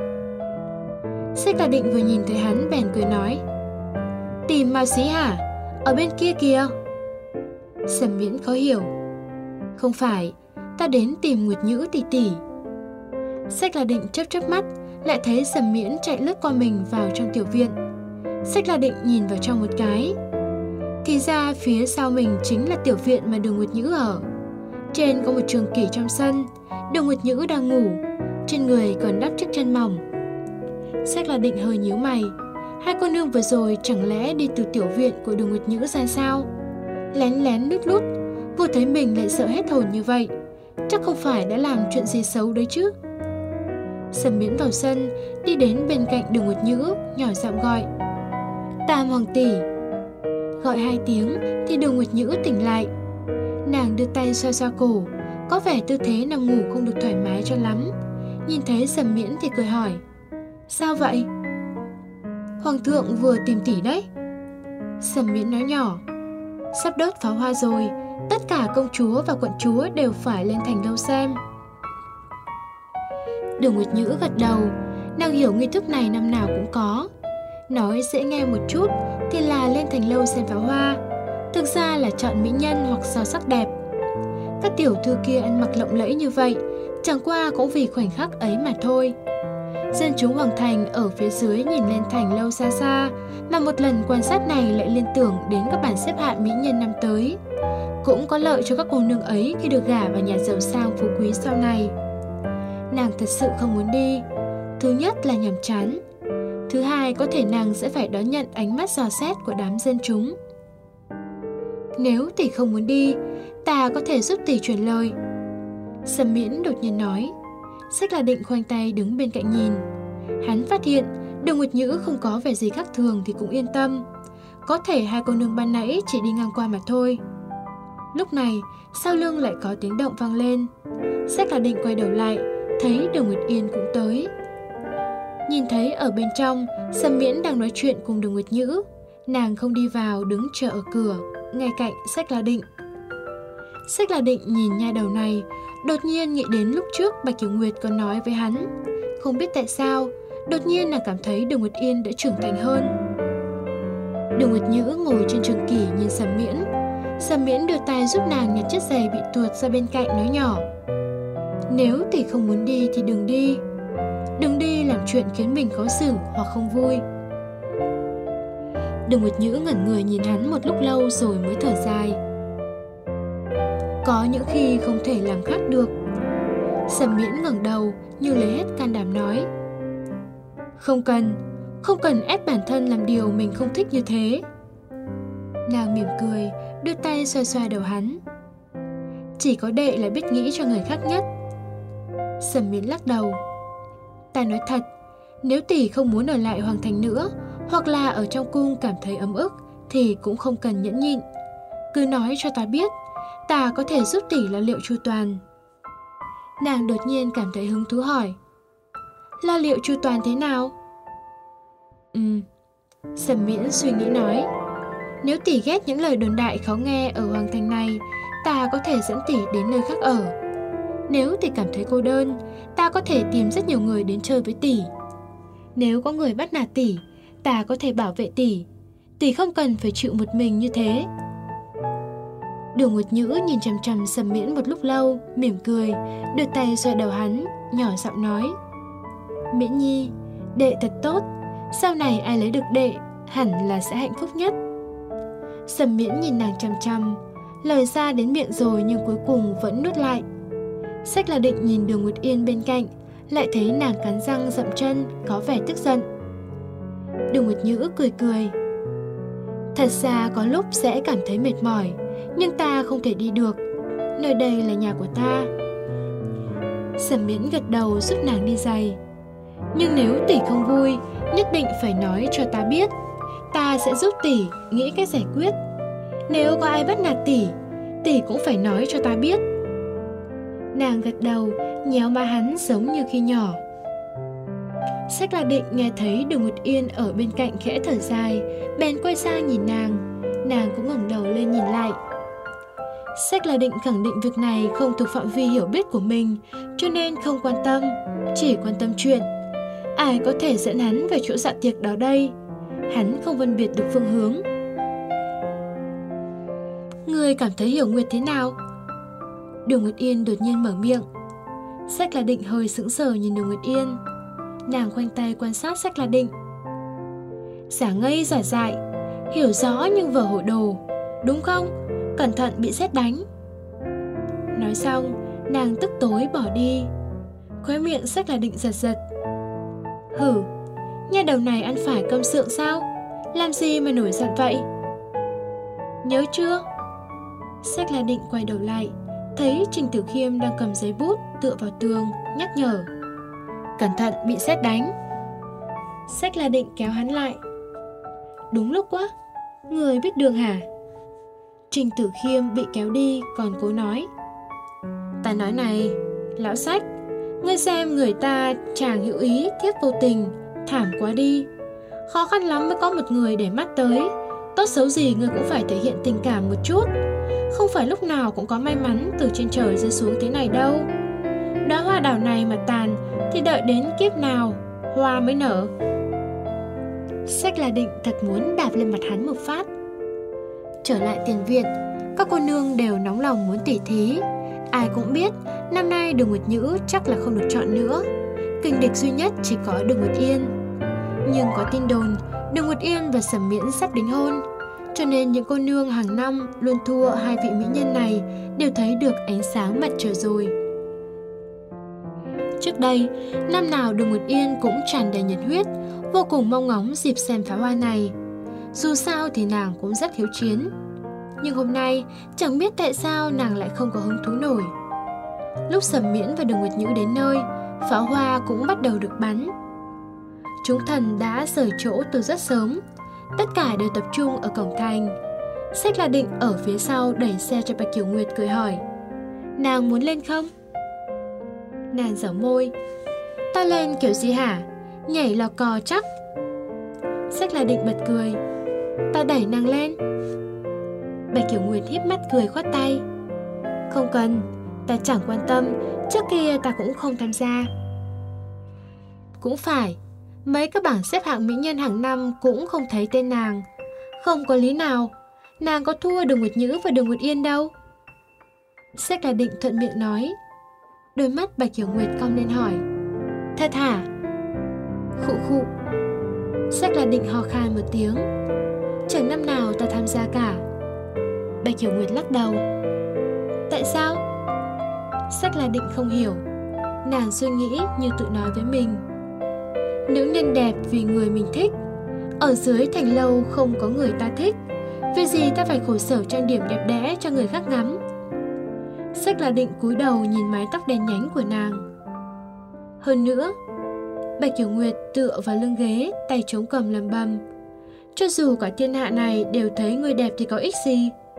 Sách là định vừa nhìn thấy hắn bèn cười nói, tìm mao xí hả? Ở bên kia kìa. Sầm Miễn khó hiểu, không phải, ta đến tìm Nguyệt Nhữ tỷ tỷ. Sách là định chớp chớp mắt, lại thấy Sầm Miễn chạy lướt qua mình vào trong tiểu viện. Sách là định nhìn vào trong một cái, thì ra phía sau mình chính là tiểu viện mà Đường Nguyệt Nhữ ở. Trên có một trường kỷ trong sân, Đường Nguyệt Nhữ đang ngủ, trên người còn đắp chiếc chăn mỏng. Sách là định hơi nhíu mày, hai cô nương vừa rồi chẳng lẽ đi từ tiểu viện của Đường Nguyệt Nhữ ra sao? Lén lén lút lút, vừa thấy mình lại sợ hết hồn như vậy, chắc không phải đã làm chuyện gì xấu đấy chứ. Sầm Miễn vào sân, đi đến bên cạnh Đường Nguyệt Nhữ, nhỏ giọng gọi, Tam hoàng tỷ. Gọi hai tiếng thì Đường Nguyệt Nhữ tỉnh lại. Nàng đưa tay xoa xoa cổ, có vẻ tư thế nằm ngủ không được thoải mái cho lắm. Nhìn thấy Sầm Miễn thì cười hỏi, sao vậy? Hoàng thượng vừa tìm tỷ đấy. Sầm Miễn nói nhỏ, sắp đốt pháo hoa rồi, tất cả công chúa và quận chúa đều phải lên thành lâu xem. Đường Nguyệt Nhữ gật đầu, nàng hiểu nghi thức này năm nào cũng có. Nói dễ nghe một chút thì là lên thành lâu xem pháo hoa, thực ra là chọn mỹ nhân hoặc sao sắc đẹp. Các tiểu thư kia ăn mặc lộng lẫy như vậy, chẳng qua cũng vì khoảnh khắc ấy mà thôi. Dân chúng hoàng thành ở phía dưới nhìn lên thành lâu xa xa, mà một lần quan sát này lại liên tưởng đến các bảng xếp hạng mỹ nhân năm tới. Cũng có lợi cho các cô nương ấy khi được gả vào nhà giàu sang phú quý sau này. Nàng thật sự không muốn đi. Thứ nhất là nhàm chán, thứ hai có thể nàng sẽ phải đón nhận ánh mắt dò xét của đám dân chúng. Nếu tỷ không muốn đi, ta có thể giúp tỷ truyền lời. Sầm Miễn đột nhiên nói. Sách là định khoanh tay đứng bên cạnh nhìn. Hắn phát hiện Đường Nguyệt Nhữ không có vẻ gì khác thường thì cũng yên tâm. Có thể hai cô nương ban nãy chỉ đi ngang qua mà thôi. Lúc này sau lưng lại có tiếng động vang lên. Sách là định quay đầu lại, thấy Đường Nguyệt Yên cũng tới. Nhìn thấy ở bên trong Sầm Miễn đang nói chuyện cùng Đường Nguyệt Nhữ, nàng không đi vào, đứng chờ ở cửa ngay cạnh Sách là định. Sách là định nhìn nha đầu này, đột nhiên nghĩ đến lúc trước Bạch Kiểu Nguyệt có nói với hắn. Không biết tại sao, đột nhiên nàng cảm thấy Đường Nguyệt Yên đã trưởng thành hơn. Đường Nguyệt Nhữ ngồi trên trường kỷ nhìn Sầm Miễn. Sầm Miễn đưa tay giúp nàng nhặt chiếc giày bị tuột ra bên cạnh, nói nhỏ, nếu tỷ không muốn đi thì đừng đi. Đừng đi làm chuyện khiến mình khó xử hoặc không vui. Đường Nguyệt Nhữ ngẩn người nhìn hắn một lúc lâu rồi mới thở dài. Có những khi không thể làm khác được. Sầm Miễn ngẩng đầu như lấy hết can đảm nói, không cần, không cần ép bản thân làm điều mình không thích như thế. Nàng mỉm cười, đưa tay xoa xoa đầu hắn. Chỉ có đệ là biết nghĩ cho người khác nhất. Sầm Miễn lắc đầu. Ta nói thật, nếu tỷ không muốn ở lại hoàng thành nữa, hoặc là ở trong cung cảm thấy ấm ức, thì cũng không cần nhẫn nhịn. Cứ nói cho ta biết, ta có thể giúp tỷ lo liệu chu toàn. Nàng đột nhiên cảm thấy hứng thú hỏi, lo liệu chu toàn thế nào? Ừ, Sầm Miễn suy nghĩ nói, nếu tỷ ghét những lời đồn đại khó nghe ở hoàng thành này, ta có thể dẫn tỷ đến nơi khác ở. Nếu tỷ cảm thấy cô đơn, ta có thể tìm rất nhiều người đến chơi với tỷ. Nếu có người bắt nạt tỷ, ta có thể bảo vệ tỷ. Tỷ không cần phải chịu một mình như thế. Đường Nguyệt Nhữ nhìn chằm chằm Sầm Miễn một lúc lâu, mỉm cười, đưa tay xoa đầu hắn, nhỏ giọng nói, Miễn nhi, đệ thật tốt, sau này ai lấy được đệ, hẳn là sẽ hạnh phúc nhất. Sầm Miễn nhìn nàng chằm chằm, lời ra đến miệng rồi nhưng cuối cùng vẫn nuốt lại. Sách là định nhìn Đường Nguyệt Yên bên cạnh, lại thấy nàng cắn răng dậm chân, có vẻ tức giận. Đường Nguyệt Nhữ cười cười, thật ra có lúc sẽ cảm thấy mệt mỏi, nhưng ta không thể đi được, nơi đây là nhà của ta. Sầm Miễn gật đầu giúp nàng đi giày. Nhưng nếu tỷ không vui, nhất định phải nói cho ta biết, ta sẽ giúp tỷ nghĩ cách giải quyết. Nếu có ai bắt nạt tỷ, tỷ cũng phải nói cho ta biết. Nàng gật đầu, nhéo má hắn giống như khi nhỏ. Sách là định nghe thấy Đường Nguyệt Yên ở bên cạnh khẽ thở dài, bèn quay sang nhìn nàng. Nàng cũng ngẩng đầu lên nhìn lại. Sách là định khẳng định việc này không thuộc phạm vi hiểu biết của mình, cho nên không quan tâm, chỉ quan tâm chuyện. Ai có thể dẫn hắn về chỗ dạ tiệc đó đây? Hắn không phân biệt được phương hướng. Người cảm thấy Hiểu Nguyệt thế nào? Đường Nguyệt Yên đột nhiên mở miệng. Sách là định hơi sững sờ nhìn Đường Nguyệt Yên. Nàng khoanh tay quan sát Sách là định. Giả ngây giả dại, hiểu rõ nhưng vờ hồ đồ, đúng không? Cẩn thận bị sét đánh. Nói xong, nàng tức tối bỏ đi. Khóe miệng Sách là định giật giật. Hử, nha đầu này ăn phải cơm sượng sao? Làm gì mà nổi giận vậy? Nhớ chưa? Sách là định quay đầu lại, thấy Trình Tử Khiêm đang cầm giấy bút tựa vào tường, nhắc nhở. Cẩn thận bị sét đánh. Sách là định kéo hắn lại. Đúng lúc quá, người biết đường hả? Trình Tử Khiêm bị kéo đi còn cố nói. Ta nói này, lão Sách, ngươi xem người ta chàng hữu ý thiếp vô tình, thảm quá đi. Khó khăn lắm mới có một người để mắt tới, tốt xấu gì ngươi cũng phải thể hiện tình cảm một chút. Không phải lúc nào cũng có may mắn từ trên trời rơi xuống thế này đâu. Đóa hoa đào này mà tàn thì đợi đến kiếp nào hoa mới nở. Sách là định thật muốn đạp lên mặt hắn một phát. Trở lại tiền viện, các cô nương đều nóng lòng muốn tỉ thí. Ai cũng biết năm nay Đường Nguyệt Nhữ chắc là không được chọn nữa. Kình địch duy nhất chỉ có Đường Nguyệt Yên. Nhưng có tin đồn Đường Nguyệt Yên và Sầm Miễn sắp đính hôn, cho nên những cô nương hàng năm luôn thua hai vị mỹ nhân này đều thấy được ánh sáng mặt trời rồi. Trước đây, năm nào Đường Nguyệt Yên cũng tràn đầy nhiệt huyết, vô cùng mong ngóng dịp xem pháo hoa này. Dù sao thì nàng cũng rất hiếu chiến. Nhưng hôm nay, chẳng biết tại sao nàng lại không có hứng thú nổi. Lúc Sầm Miễn và Đường Nguyệt Nhữ đến nơi, pháo hoa cũng bắt đầu được bắn. Chúng thần đã rời chỗ từ rất sớm, tất cả đều tập trung ở cổng thành. Sách là định ở phía sau đẩy xe cho Bạch Kiểu Nguyệt cười hỏi. Nàng muốn lên không? Nàng giở môi. Ta lên kiểu gì hả? Nhảy lò cò chắc. Sách là định bật cười. Ta đẩy nàng lên. Bạch Kiểu Nguyệt híp mắt cười khoát tay. Không cần, ta chẳng quan tâm, trước kia ta cũng không tham gia. Cũng phải, mấy các bảng xếp hạng mỹ nhân hàng năm cũng không thấy tên nàng. Không có lý nào, nàng có thua Đường Nguyệt Nhữ và Đường Nguyệt Yên đâu. Sách là định thuận miệng nói. Đôi mắt Bạch Kiểu Nguyệt cong lên hỏi. Thật hả? Khụ khụ. Sách là định ho khan một tiếng. Chẳng năm nào ta tham gia cả. Bạch Kiểu Nguyệt lắc đầu. Tại sao? Sách là định không hiểu. Nàng suy nghĩ như tự nói với mình. Nữ nhân đẹp vì người mình thích. Ở dưới thành lâu không có người ta thích, vì gì ta phải khổ sở trang điểm đẹp đẽ cho người khác ngắm. Sách là định cúi đầu nhìn mái tóc đen nhánh của nàng. Hơn nữa, Bạch Kiểu Nguyệt tựa vào lưng ghế, tay chống cằm lầm bầm. Cho dù cả thiên hạ này đều thấy người đẹp thì có ích gì.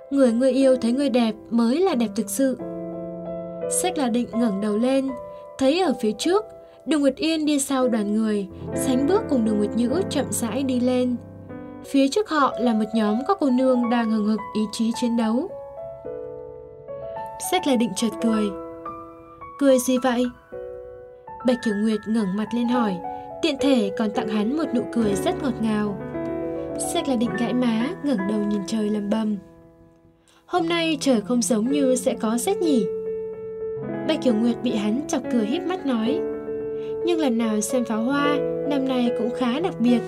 Người người yêu thấy người đẹp mới là đẹp thực sự. Sách là định ngẩng đầu lên, thấy ở phía trước, Đường Nguyệt Yên đi sau đoàn người, sánh bước cùng Đường Nguyệt Nhữ chậm rãi đi lên. Phía trước họ là một nhóm các cô nương đang hừng hực ý chí chiến đấu. Sách là định chợt cười. Cười gì vậy? Bạch Kiểu Nguyệt ngẩng mặt lên hỏi, tiện thể còn tặng hắn một nụ cười rất ngọt ngào. Sách là định gãi má, ngẩng đầu nhìn trời lẩm bẩm. Hôm nay trời không giống như sẽ có rét nhỉ? Bạch Kiểu Nguyệt bị hắn chọc cười híp mắt nói, nhưng lần nào xem pháo hoa, năm nay cũng khá đặc biệt.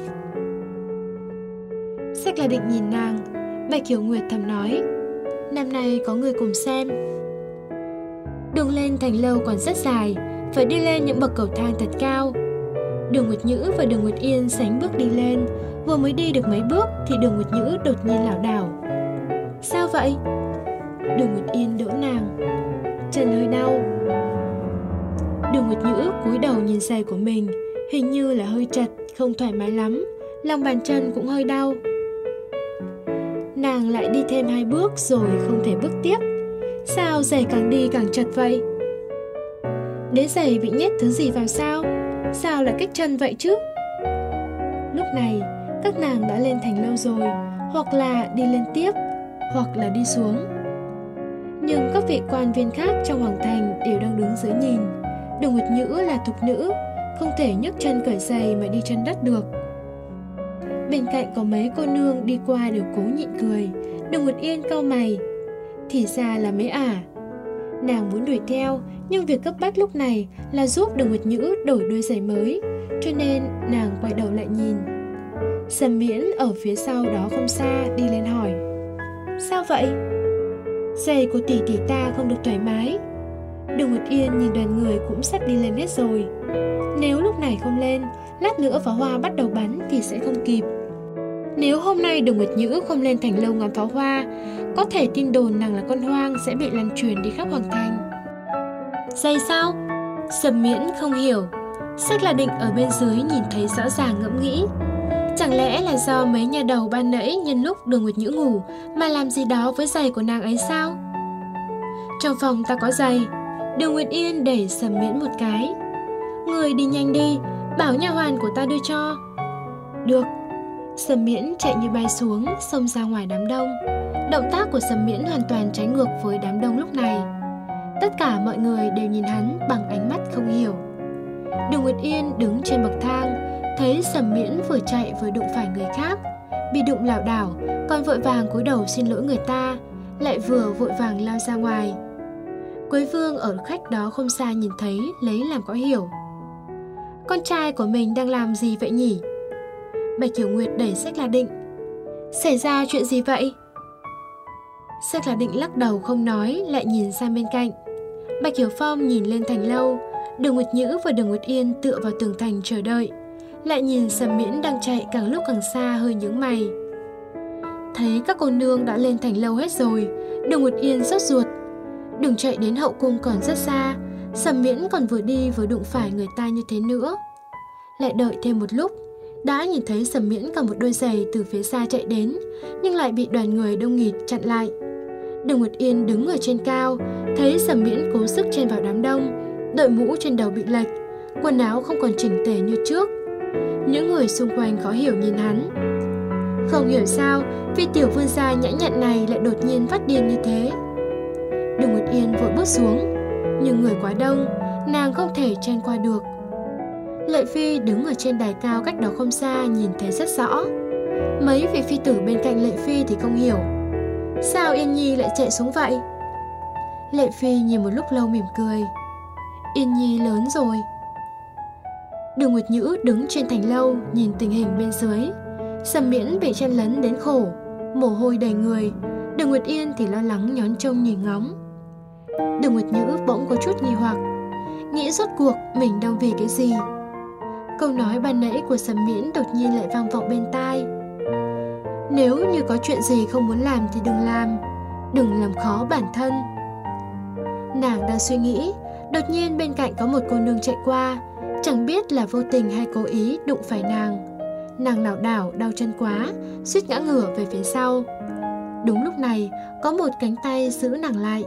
Sách là định nhìn nàng, Bạch Kiểu Nguyệt thầm nói, năm nay có người cùng xem. Đường lên thành lâu còn rất dài, phải đi lên những bậc cầu thang thật cao. Đường Nguyệt Nhữ và Đường Nguyệt Yên sánh bước đi lên, vừa mới đi được mấy bước thì Đường Nguyệt Nhữ đột nhiên lảo đảo. Sao vậy? Đường Nguyệt Yên đỡ nàng. Chân hơi đau. Đường Nguyệt Nhữ cúi đầu nhìn giày của mình, hình như là hơi chật, không thoải mái lắm, lòng bàn chân cũng hơi đau. Nàng lại đi thêm hai bước rồi không thể bước tiếp. Sao giày càng đi càng chật vậy? Đế giày bị nhét thứ gì vào sao? Sao lại kích chân vậy chứ? Lúc này, các nàng đã lên thành lâu rồi, hoặc là đi lên tiếp, hoặc là đi xuống. Nhưng các vị quan viên khác trong hoàng thành đều đang đứng dưới nhìn. Đường Nguyệt Nhữ là thục nữ, không thể nhấc chân cởi giày mà đi chân đất được. Bên cạnh có mấy cô nương đi qua đều cố nhịn cười. Đường Nguyệt Yên cau mày. Thì ra là mấy ả. Nàng muốn đuổi theo, nhưng việc cấp bách lúc này là giúp Đường Nguyệt Nhữ đổi đôi giày mới, cho nên nàng quay đầu lại nhìn. Sầm Miễn ở phía sau đó không xa đi lên hỏi, sao vậy? Giày của tỷ tỷ ta không được thoải mái. Đường Nguyệt Yên nhìn đoàn người cũng sắp đi lên hết rồi. Nếu lúc này không lên, lát nữa pháo hoa bắt đầu bắn thì sẽ không kịp. Nếu hôm nay Đường Nguyệt Nhữ không lên thành lâu ngắm pháo hoa, có thể tin đồn nàng là con hoang sẽ bị lan truyền đi khắp hoàng thành. Giày sao? Sầm Miễn không hiểu. Sách là định ở bên dưới nhìn thấy rõ ràng ngẫm nghĩ. Chẳng lẽ là do mấy nhà đầu ban nãy nhân lúc Đường Nguyệt Nhữ ngủ mà làm gì đó với giày của nàng ấy sao? Trong phòng ta có giày. Đường Nguyệt Yên đẩy Sầm Miễn một cái. Người đi nhanh đi, bảo nha hoàn của ta đưa cho. Được. Sầm Miễn chạy như bay xuống, xông ra ngoài đám đông. Động tác của Sầm Miễn hoàn toàn trái ngược với đám đông lúc này. Tất cả mọi người đều nhìn hắn bằng ánh mắt không hiểu. Đường Nguyệt Yên đứng trên bậc thang, thấy Sầm Miễn vừa chạy vừa đụng phải người khác, bị đụng lảo đảo, còn vội vàng cúi đầu xin lỗi người ta, lại vừa vội vàng lao ra ngoài. Quế Vương ở khách đó không xa nhìn thấy, lấy làm có hiểu. Con trai của mình đang làm gì vậy nhỉ? Bạch Kiểu Nguyệt đẩy Sách là định. Xảy ra chuyện gì vậy? Sách là định lắc đầu không nói, lại nhìn sang bên cạnh. Bạch Hiểu Phong nhìn lên thành lâu, Đường Nguyệt Nhữ và Đường Nguyệt Yên tựa vào tường thành chờ đợi, lại nhìn Sầm Miễn đang chạy càng lúc càng xa, hơi nhướng mày. Thấy các cô nương đã lên thành lâu hết rồi, Đường Nguyệt Yên sốt ruột. Đường chạy đến hậu cung còn rất xa, Sầm Miễn còn vừa đi vừa đụng phải người ta như thế nữa. Lại đợi thêm một lúc, đã nhìn thấy Sầm Miễn cầm một đôi giày từ phía xa chạy đến, nhưng lại bị đoàn người đông nghịt chặn lại. Đường Nguyệt Yên đứng ở trên cao, thấy Sầm Miễn cố sức chen vào đám đông, đội mũ trên đầu bị lệch, quần áo không còn chỉnh tề như trước. Những người xung quanh khó hiểu nhìn hắn. Không hiểu sao vị tiểu vương gia nhã nhặn này lại đột nhiên phát điên như thế. Đường Nguyệt Yên vội bước xuống, nhưng người quá đông, nàng không thể chen qua được. Lệ Phi đứng ở trên đài cao cách đó không xa nhìn thấy rất rõ. Mấy vị phi tử bên cạnh Lệ Phi thì không hiểu, sao Yên Nhi lại chạy xuống vậy? Lệ Phi nhìn một lúc lâu mỉm cười. Yên Nhi lớn rồi. Đường Nguyệt Nhữ đứng trên thành lâu nhìn tình hình bên dưới. Sầm Miễn bị chen lấn đến khổ, mồ hôi đầy người. Đường Nguyệt Yên thì lo lắng nhón trông nhìn ngóng. Đường Nguyệt Nhữ bỗng có chút nghi hoặc, nghĩ rốt cuộc mình đang vì cái gì. Câu nói ban nãy của Sầm Miễn đột nhiên lại vang vọng bên tai. Nếu như có chuyện gì không muốn làm thì đừng làm, đừng làm khó bản thân. Nàng đang suy nghĩ, đột nhiên bên cạnh có một cô nương chạy qua, chẳng biết là vô tình hay cố ý đụng phải nàng. Nàng lảo đảo đau chân quá, suýt ngã ngửa về phía sau. Đúng lúc này, có một cánh tay giữ nàng lại.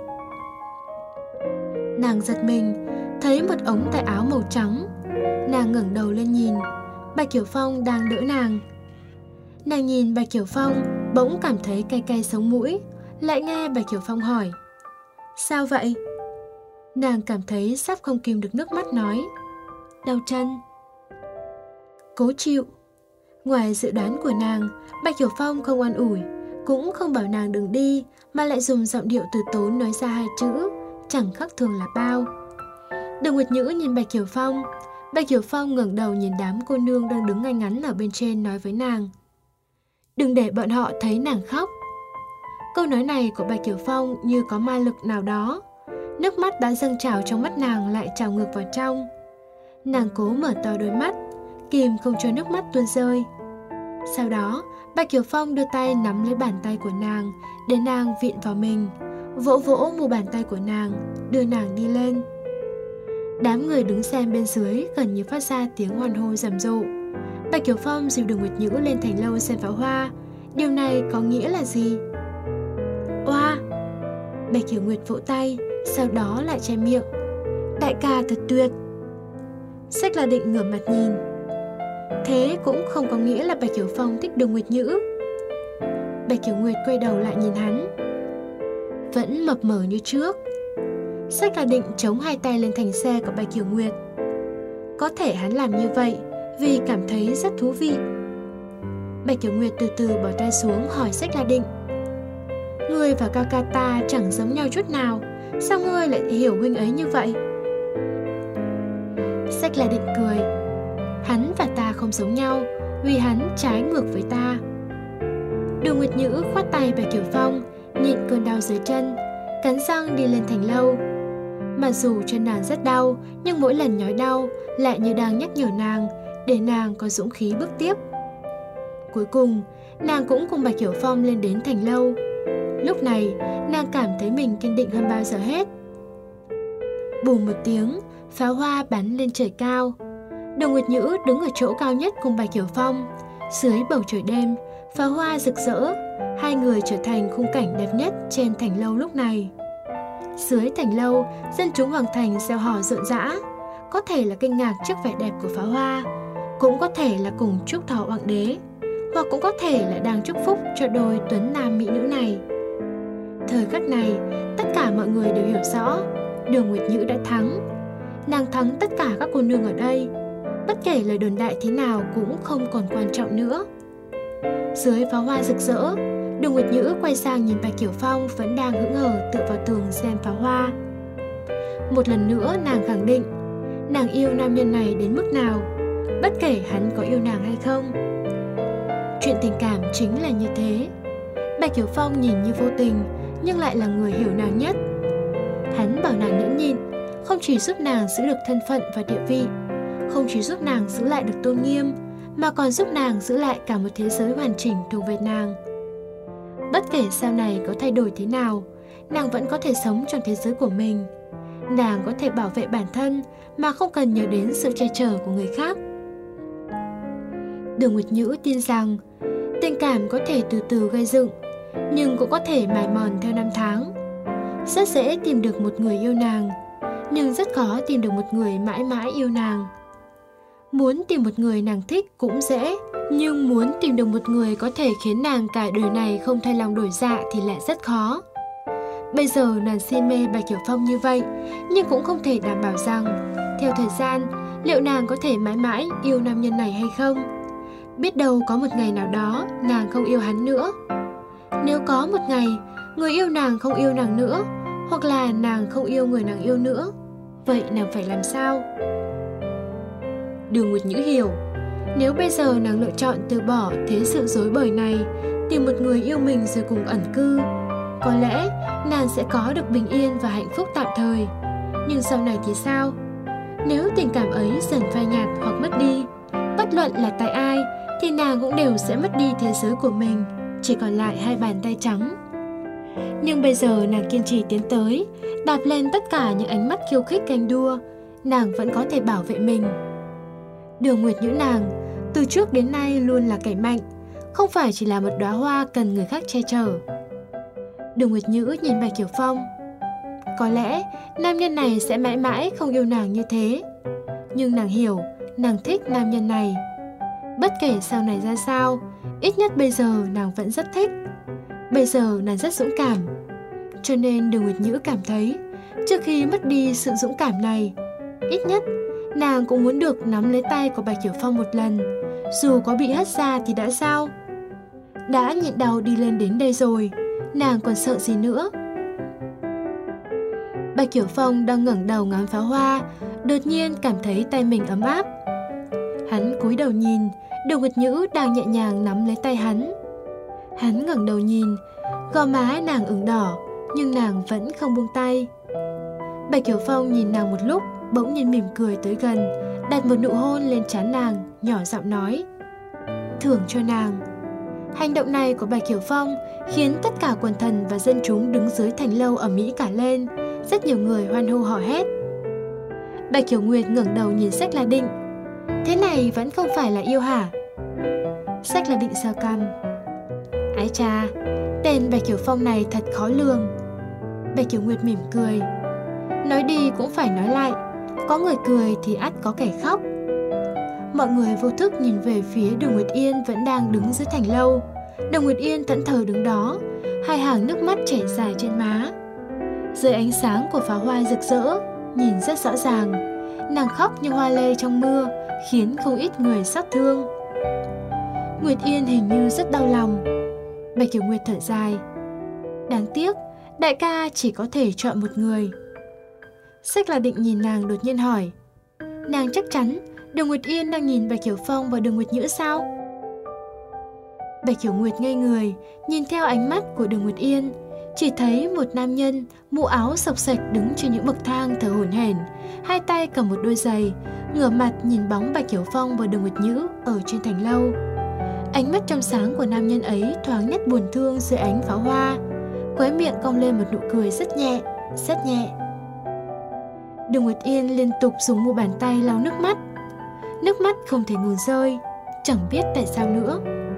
Nàng giật mình, thấy một ống tay áo màu trắng. Nàng ngẩng đầu lên nhìn, Bạch Hiểu Phong đang đỡ nàng. Nàng nhìn Bạch Hiểu Phong, bỗng cảm thấy cay cay sống mũi, lại nghe Bạch Hiểu Phong hỏi: sao vậy? Nàng cảm thấy sắp không kìm được nước mắt nói: đau chân. Cố chịu. Ngoài dự đoán của nàng, Bạch Hiểu Phong không oan ủi, cũng không bảo nàng đừng đi, mà lại dùng giọng điệu từ tốn nói ra hai chữ: chẳng khác thường là bao. Đường Nguyệt Nhữ nhìn Bạch Hiểu Phong. Bạch Hiểu Phong ngẩng đầu nhìn đám cô nương đang đứng ngay ngắn ở bên trên, nói với nàng: đừng để bọn họ thấy nàng khóc. Câu nói này của Bạch Hiểu Phong như có ma lực nào đó. Nước mắt đã dâng trào trong mắt nàng lại trào ngược vào trong. Nàng cố mở to đôi mắt, kìm không cho nước mắt tuôn rơi. Sau đó, Bạch Hiểu Phong đưa tay nắm lấy bàn tay của nàng, để nàng vịn vào mình, vỗ vỗ mu bàn tay của nàng, đưa nàng đi lên. Đám người đứng xem bên dưới gần như phát ra tiếng hoan hô rầm rộ. Bạch Hiểu Phong dìu Đường Nguyệt Nhữ lên thành lâu xem pháo hoa. Điều này có nghĩa là gì? Oa! Bạch Hiểu Nguyệt vỗ tay, sau đó lại che miệng: đại ca thật tuyệt. Sách La Định ngửa mặt nhìn. Thế cũng không có nghĩa là Bạch Hiểu Phong thích Đường Nguyệt Nhữ. Bạch Hiểu Nguyệt quay đầu lại nhìn hắn, vẫn mập mờ như trước. Sách La Định chống hai tay lên thành xe của Bạch Hiểu Nguyệt. Có thể hắn làm như vậy vì cảm thấy rất thú vị. Bạch Hiểu Nguyệt từ từ bỏ tay xuống hỏi Sách La Định: ngươi và ca ca ta chẳng giống nhau chút nào, sao ngươi lại hiểu huynh ấy như vậy? Sách La Định cười: hắn và ta không giống nhau, vì hắn trái ngược với ta. Đường Nguyệt Nhữ khoát tay Bạch Hiểu Phong, nhịn cơn đau dưới chân, cắn răng đi lên thành lâu. Mặc dù chân nàng rất đau, nhưng mỗi lần nhói đau lại như đang nhắc nhở nàng, để nàng có dũng khí bước tiếp. Cuối cùng, nàng cũng cùng Bạch Hiểu Phong lên đến thành lâu. Lúc này, nàng cảm thấy mình kiên định hơn bao giờ hết. Bùm một tiếng, pháo hoa bắn lên trời cao. Đường Nguyệt Nhữ đứng ở chỗ cao nhất cùng Bạch Hiểu Phong. Dưới bầu trời đêm, pháo hoa rực rỡ, hai người trở thành khung cảnh đẹp nhất trên thành lâu lúc này. Dưới thành lâu, dân chúng hoàng thành reo hò rộn rã. Có thể là kinh ngạc trước vẻ đẹp của pháo hoa, cũng có thể là cùng chúc thọ hoàng đế, hoặc cũng có thể là đang chúc phúc cho đôi tuấn nam mỹ nữ này. Thời khắc này, tất cả mọi người đều hiểu rõ Đường Nguyệt Nhữ đã thắng. Nàng thắng tất cả các cô nương ở đây. Bất kể lời đồn đại thế nào cũng không còn quan trọng nữa. Dưới pháo hoa rực rỡ, Đường Nguyệt Nhữ quay sang nhìn Bạch Hiểu Phong vẫn đang hững hờ tựa vào tường xem pháo hoa. Một lần nữa nàng khẳng định nàng yêu nam nhân này đến mức nào, bất kể hắn có yêu nàng hay không. Chuyện tình cảm chính là như thế. Bạch Hiểu Phong nhìn như vô tình, nhưng lại là người hiểu nàng nhất. Hắn bảo nàng nhẫn nhịn, không chỉ giúp nàng giữ được thân phận và địa vị, không chỉ giúp nàng giữ lại được tôn nghiêm, mà còn giúp nàng giữ lại cả một thế giới hoàn chỉnh thuộc về nàng. Bất kể sau này có thay đổi thế nào, nàng vẫn có thể sống trong thế giới của mình. Nàng có thể bảo vệ bản thân mà không cần nhớ đến sự che chở của người khác. Đường Nguyệt Nhữ tin rằng tình cảm có thể từ từ gây dựng, nhưng cũng có thể mài mòn theo năm tháng. Rất dễ tìm được một người yêu nàng, nhưng rất khó tìm được một người mãi mãi yêu nàng. Muốn tìm một người nàng thích cũng dễ, nhưng muốn tìm được một người có thể khiến nàng cả đời này không thay lòng đổi dạ thì lại rất khó. Bây giờ nàng si mê Bạch Hiểu Phong như vậy, nhưng cũng không thể đảm bảo rằng theo thời gian liệu nàng có thể mãi mãi yêu nam nhân này hay không. Biết đâu có một ngày nào đó nàng không yêu hắn nữa. Nếu có một ngày người yêu nàng không yêu nàng nữa, hoặc là nàng không yêu người nàng yêu nữa, vậy nàng phải làm sao? Đường Nguyệt Nhữ hiểu, nếu bây giờ nàng lựa chọn từ bỏ thế sự rối bời này, tìm một người yêu mình rồi cùng ẩn cư, có lẽ nàng sẽ có được bình yên và hạnh phúc tạm thời. Nhưng sau này thì sao? Nếu tình cảm ấy dần phai nhạt hoặc mất đi, bất luận là tại ai, thì nàng cũng đều sẽ mất đi thế giới của mình, chỉ còn lại hai bàn tay trắng. Nhưng bây giờ nàng kiên trì tiến tới, đạp lên tất cả những ánh mắt khiêu khích ganh đua, nàng vẫn có thể bảo vệ mình. Đường Nguyệt Nhữ nàng, từ trước đến nay luôn là kẻ mạnh, không phải chỉ là một đóa hoa cần người khác che chở. Đường Nguyệt Nhữ nhìn Bạch Hiểu Phong. Có lẽ nam nhân này sẽ mãi mãi không yêu nàng như thế. Nhưng nàng hiểu, nàng thích nam nhân này. Bất kể sau này ra sao, ít nhất bây giờ nàng vẫn rất thích. Bây giờ nàng rất dũng cảm. Cho nên Đường Nguyệt Nhữ cảm thấy, trước khi mất đi sự dũng cảm này, ít nhất nàng cũng muốn được nắm lấy tay của Bạch Hiểu Phong một lần. Dù có bị hất ra thì đã sao? Đã nhịn đau đi lên đến đây rồi, nàng còn sợ gì nữa? Bạch Hiểu Phong đang ngẩng đầu ngắm pháo hoa, đột nhiên cảm thấy tay mình ấm áp. Hắn cúi đầu nhìn, Đường Nguyệt Nhữ đang nhẹ nhàng nắm lấy tay hắn. Hắn ngẩng đầu nhìn, gò má nàng ửng đỏ, nhưng nàng vẫn không buông tay. Bạch Hiểu Phong nhìn nàng một lúc, bỗng nhiên mỉm cười tới gần, đặt một nụ hôn lên trán nàng, nhỏ giọng nói: "Thưởng cho nàng." Hành động này của Bạch Hiểu Phong khiến tất cả quần thần và dân chúng đứng dưới thành lâu ở Mỹ cả lên, rất nhiều người hoan hô hò hét. Bạch Hiểu Nguyệt ngẩng đầu nhìn Sách La Định. Thế này vẫn không phải là yêu hả? Sách La Định sờ cằm. Ái cha, tên Bạch Hiểu Phong này thật khó lường. Bạch Hiểu Nguyệt mỉm cười. Nói đi cũng phải nói lại, có người cười thì ắt có kẻ khóc. Mọi người vô thức nhìn về phía Đường Nguyệt Yên vẫn đang đứng dưới thành lâu. Đường Nguyệt Yên thẫn thờ đứng đó, hai hàng nước mắt chảy dài trên má. Dưới ánh sáng của pháo hoa rực rỡ, nhìn rất rõ ràng, nàng khóc như hoa lê trong mưa, khiến không ít người xót thương. Nguyệt Yên hình như rất đau lòng. Bạch Hiểu Nguyệt thở dài. Đáng tiếc, đại ca chỉ có thể chọn một người. Sách La Định nhìn nàng đột nhiên hỏi: Nàng chắc chắn Đường Nguyệt Yên đang nhìn Bạch Hiểu Phong và Đường Nguyệt Nhữ sao? Bạch Hiểu Nguyệt ngây người, nhìn theo ánh mắt của Đường Nguyệt Yên, chỉ thấy một nam nhân mũ áo xộc xệch đứng trên những bậc thang thở hổn hển, hai tay cầm một đôi giày, ngửa mặt nhìn bóng Bạch Hiểu Phong và Đường Nguyệt Nhữ ở trên thành lâu. Ánh mắt trong sáng của nam nhân ấy thoáng nét buồn thương dưới ánh pháo hoa, khóe miệng cong lên một nụ cười rất nhẹ, rất nhẹ. Đường Nguyệt Yên liên tục dùng mu bàn tay lau nước mắt. Nước mắt không thể ngừng rơi, chẳng biết tại sao nữa.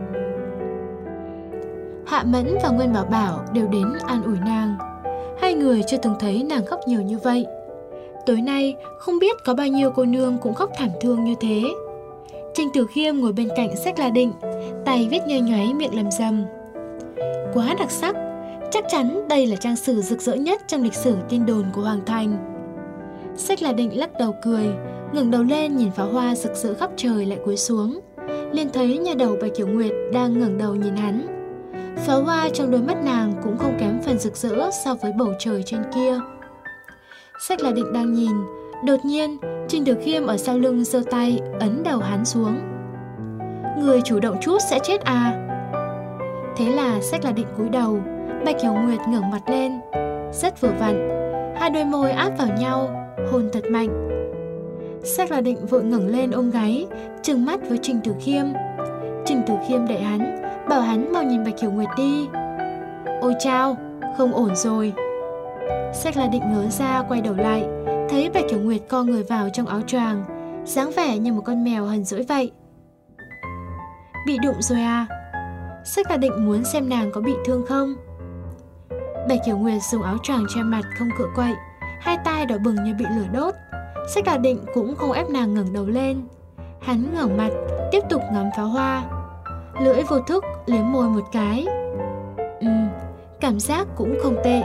Hạ Mẫn và Nguyên Bảo Bảo đều đến an ủi nàng. Hai người chưa từng thấy nàng khóc nhiều như vậy. Tối nay không biết có bao nhiêu cô nương cũng khóc thảm thương như thế. Trình Tử Khiêm ngồi bên cạnh Sách La Định, tay viết nhoay nhoáy miệng lầm rầm. Quá đặc sắc, chắc chắn đây là trang sử rực rỡ nhất trong lịch sử tin đồn của Hoàng Thành. Sách La Định lắc đầu cười, ngẩng đầu lên nhìn pháo hoa rực rỡ khắp trời lại cúi xuống, liền thấy nhà đầu Bạch Hiểu Nguyệt đang ngẩng đầu nhìn hắn. Pháo hoa trong đôi mắt nàng cũng không kém phần rực rỡ so với bầu trời trên kia. Sách La Định đang nhìn, đột nhiên Trình Tử Khiêm ở sau lưng giơ tay ấn đầu hắn xuống. Người chủ động chút sẽ chết à? Thế là Sách La Định cúi đầu, Bạch Hiểu Nguyệt ngẩng mặt lên, rất vừa vặn, hai đôi môi áp vào nhau, hôn thật mạnh. Sách La Định vội ngẩng lên ôm gáy, trừng mắt với Trình Tử Khiêm. Trình Tử Khiêm đẩy hắn, bảo hắn mau nhìn Bạch Hiểu Nguyệt đi. Ôi chao, không ổn rồi. Sách La Định ngớ ra quay đầu lại, thấy Bạch Hiểu Nguyệt co người vào trong áo choàng, dáng vẻ như một con mèo hờn dỗi vậy. Bị đụng rồi à? Sách La Định muốn xem nàng có bị thương không. Bạch Hiểu Nguyệt dùng áo choàng che mặt không cựa quậy, hai tay đỏ bừng như bị lửa đốt. Sách La Định cũng không ép nàng ngẩng đầu lên. Hắn ngẩng mặt, tiếp tục ngắm pháo hoa. Lưỡi vô thức liếm môi một cái. Ừm, cảm giác cũng không tệ.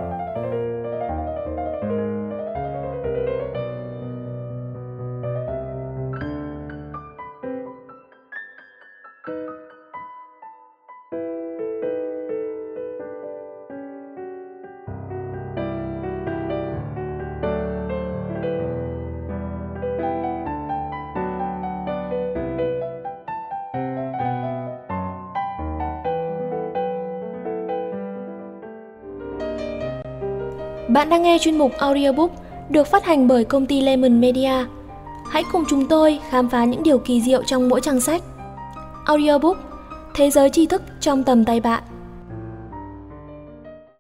Bạn đang nghe chuyên mục audiobook được phát hành bởi công ty Lemon Media. Hãy cùng chúng tôi khám phá những điều kỳ diệu trong mỗi trang sách. Audiobook, thế giới tri thức trong tầm tay bạn.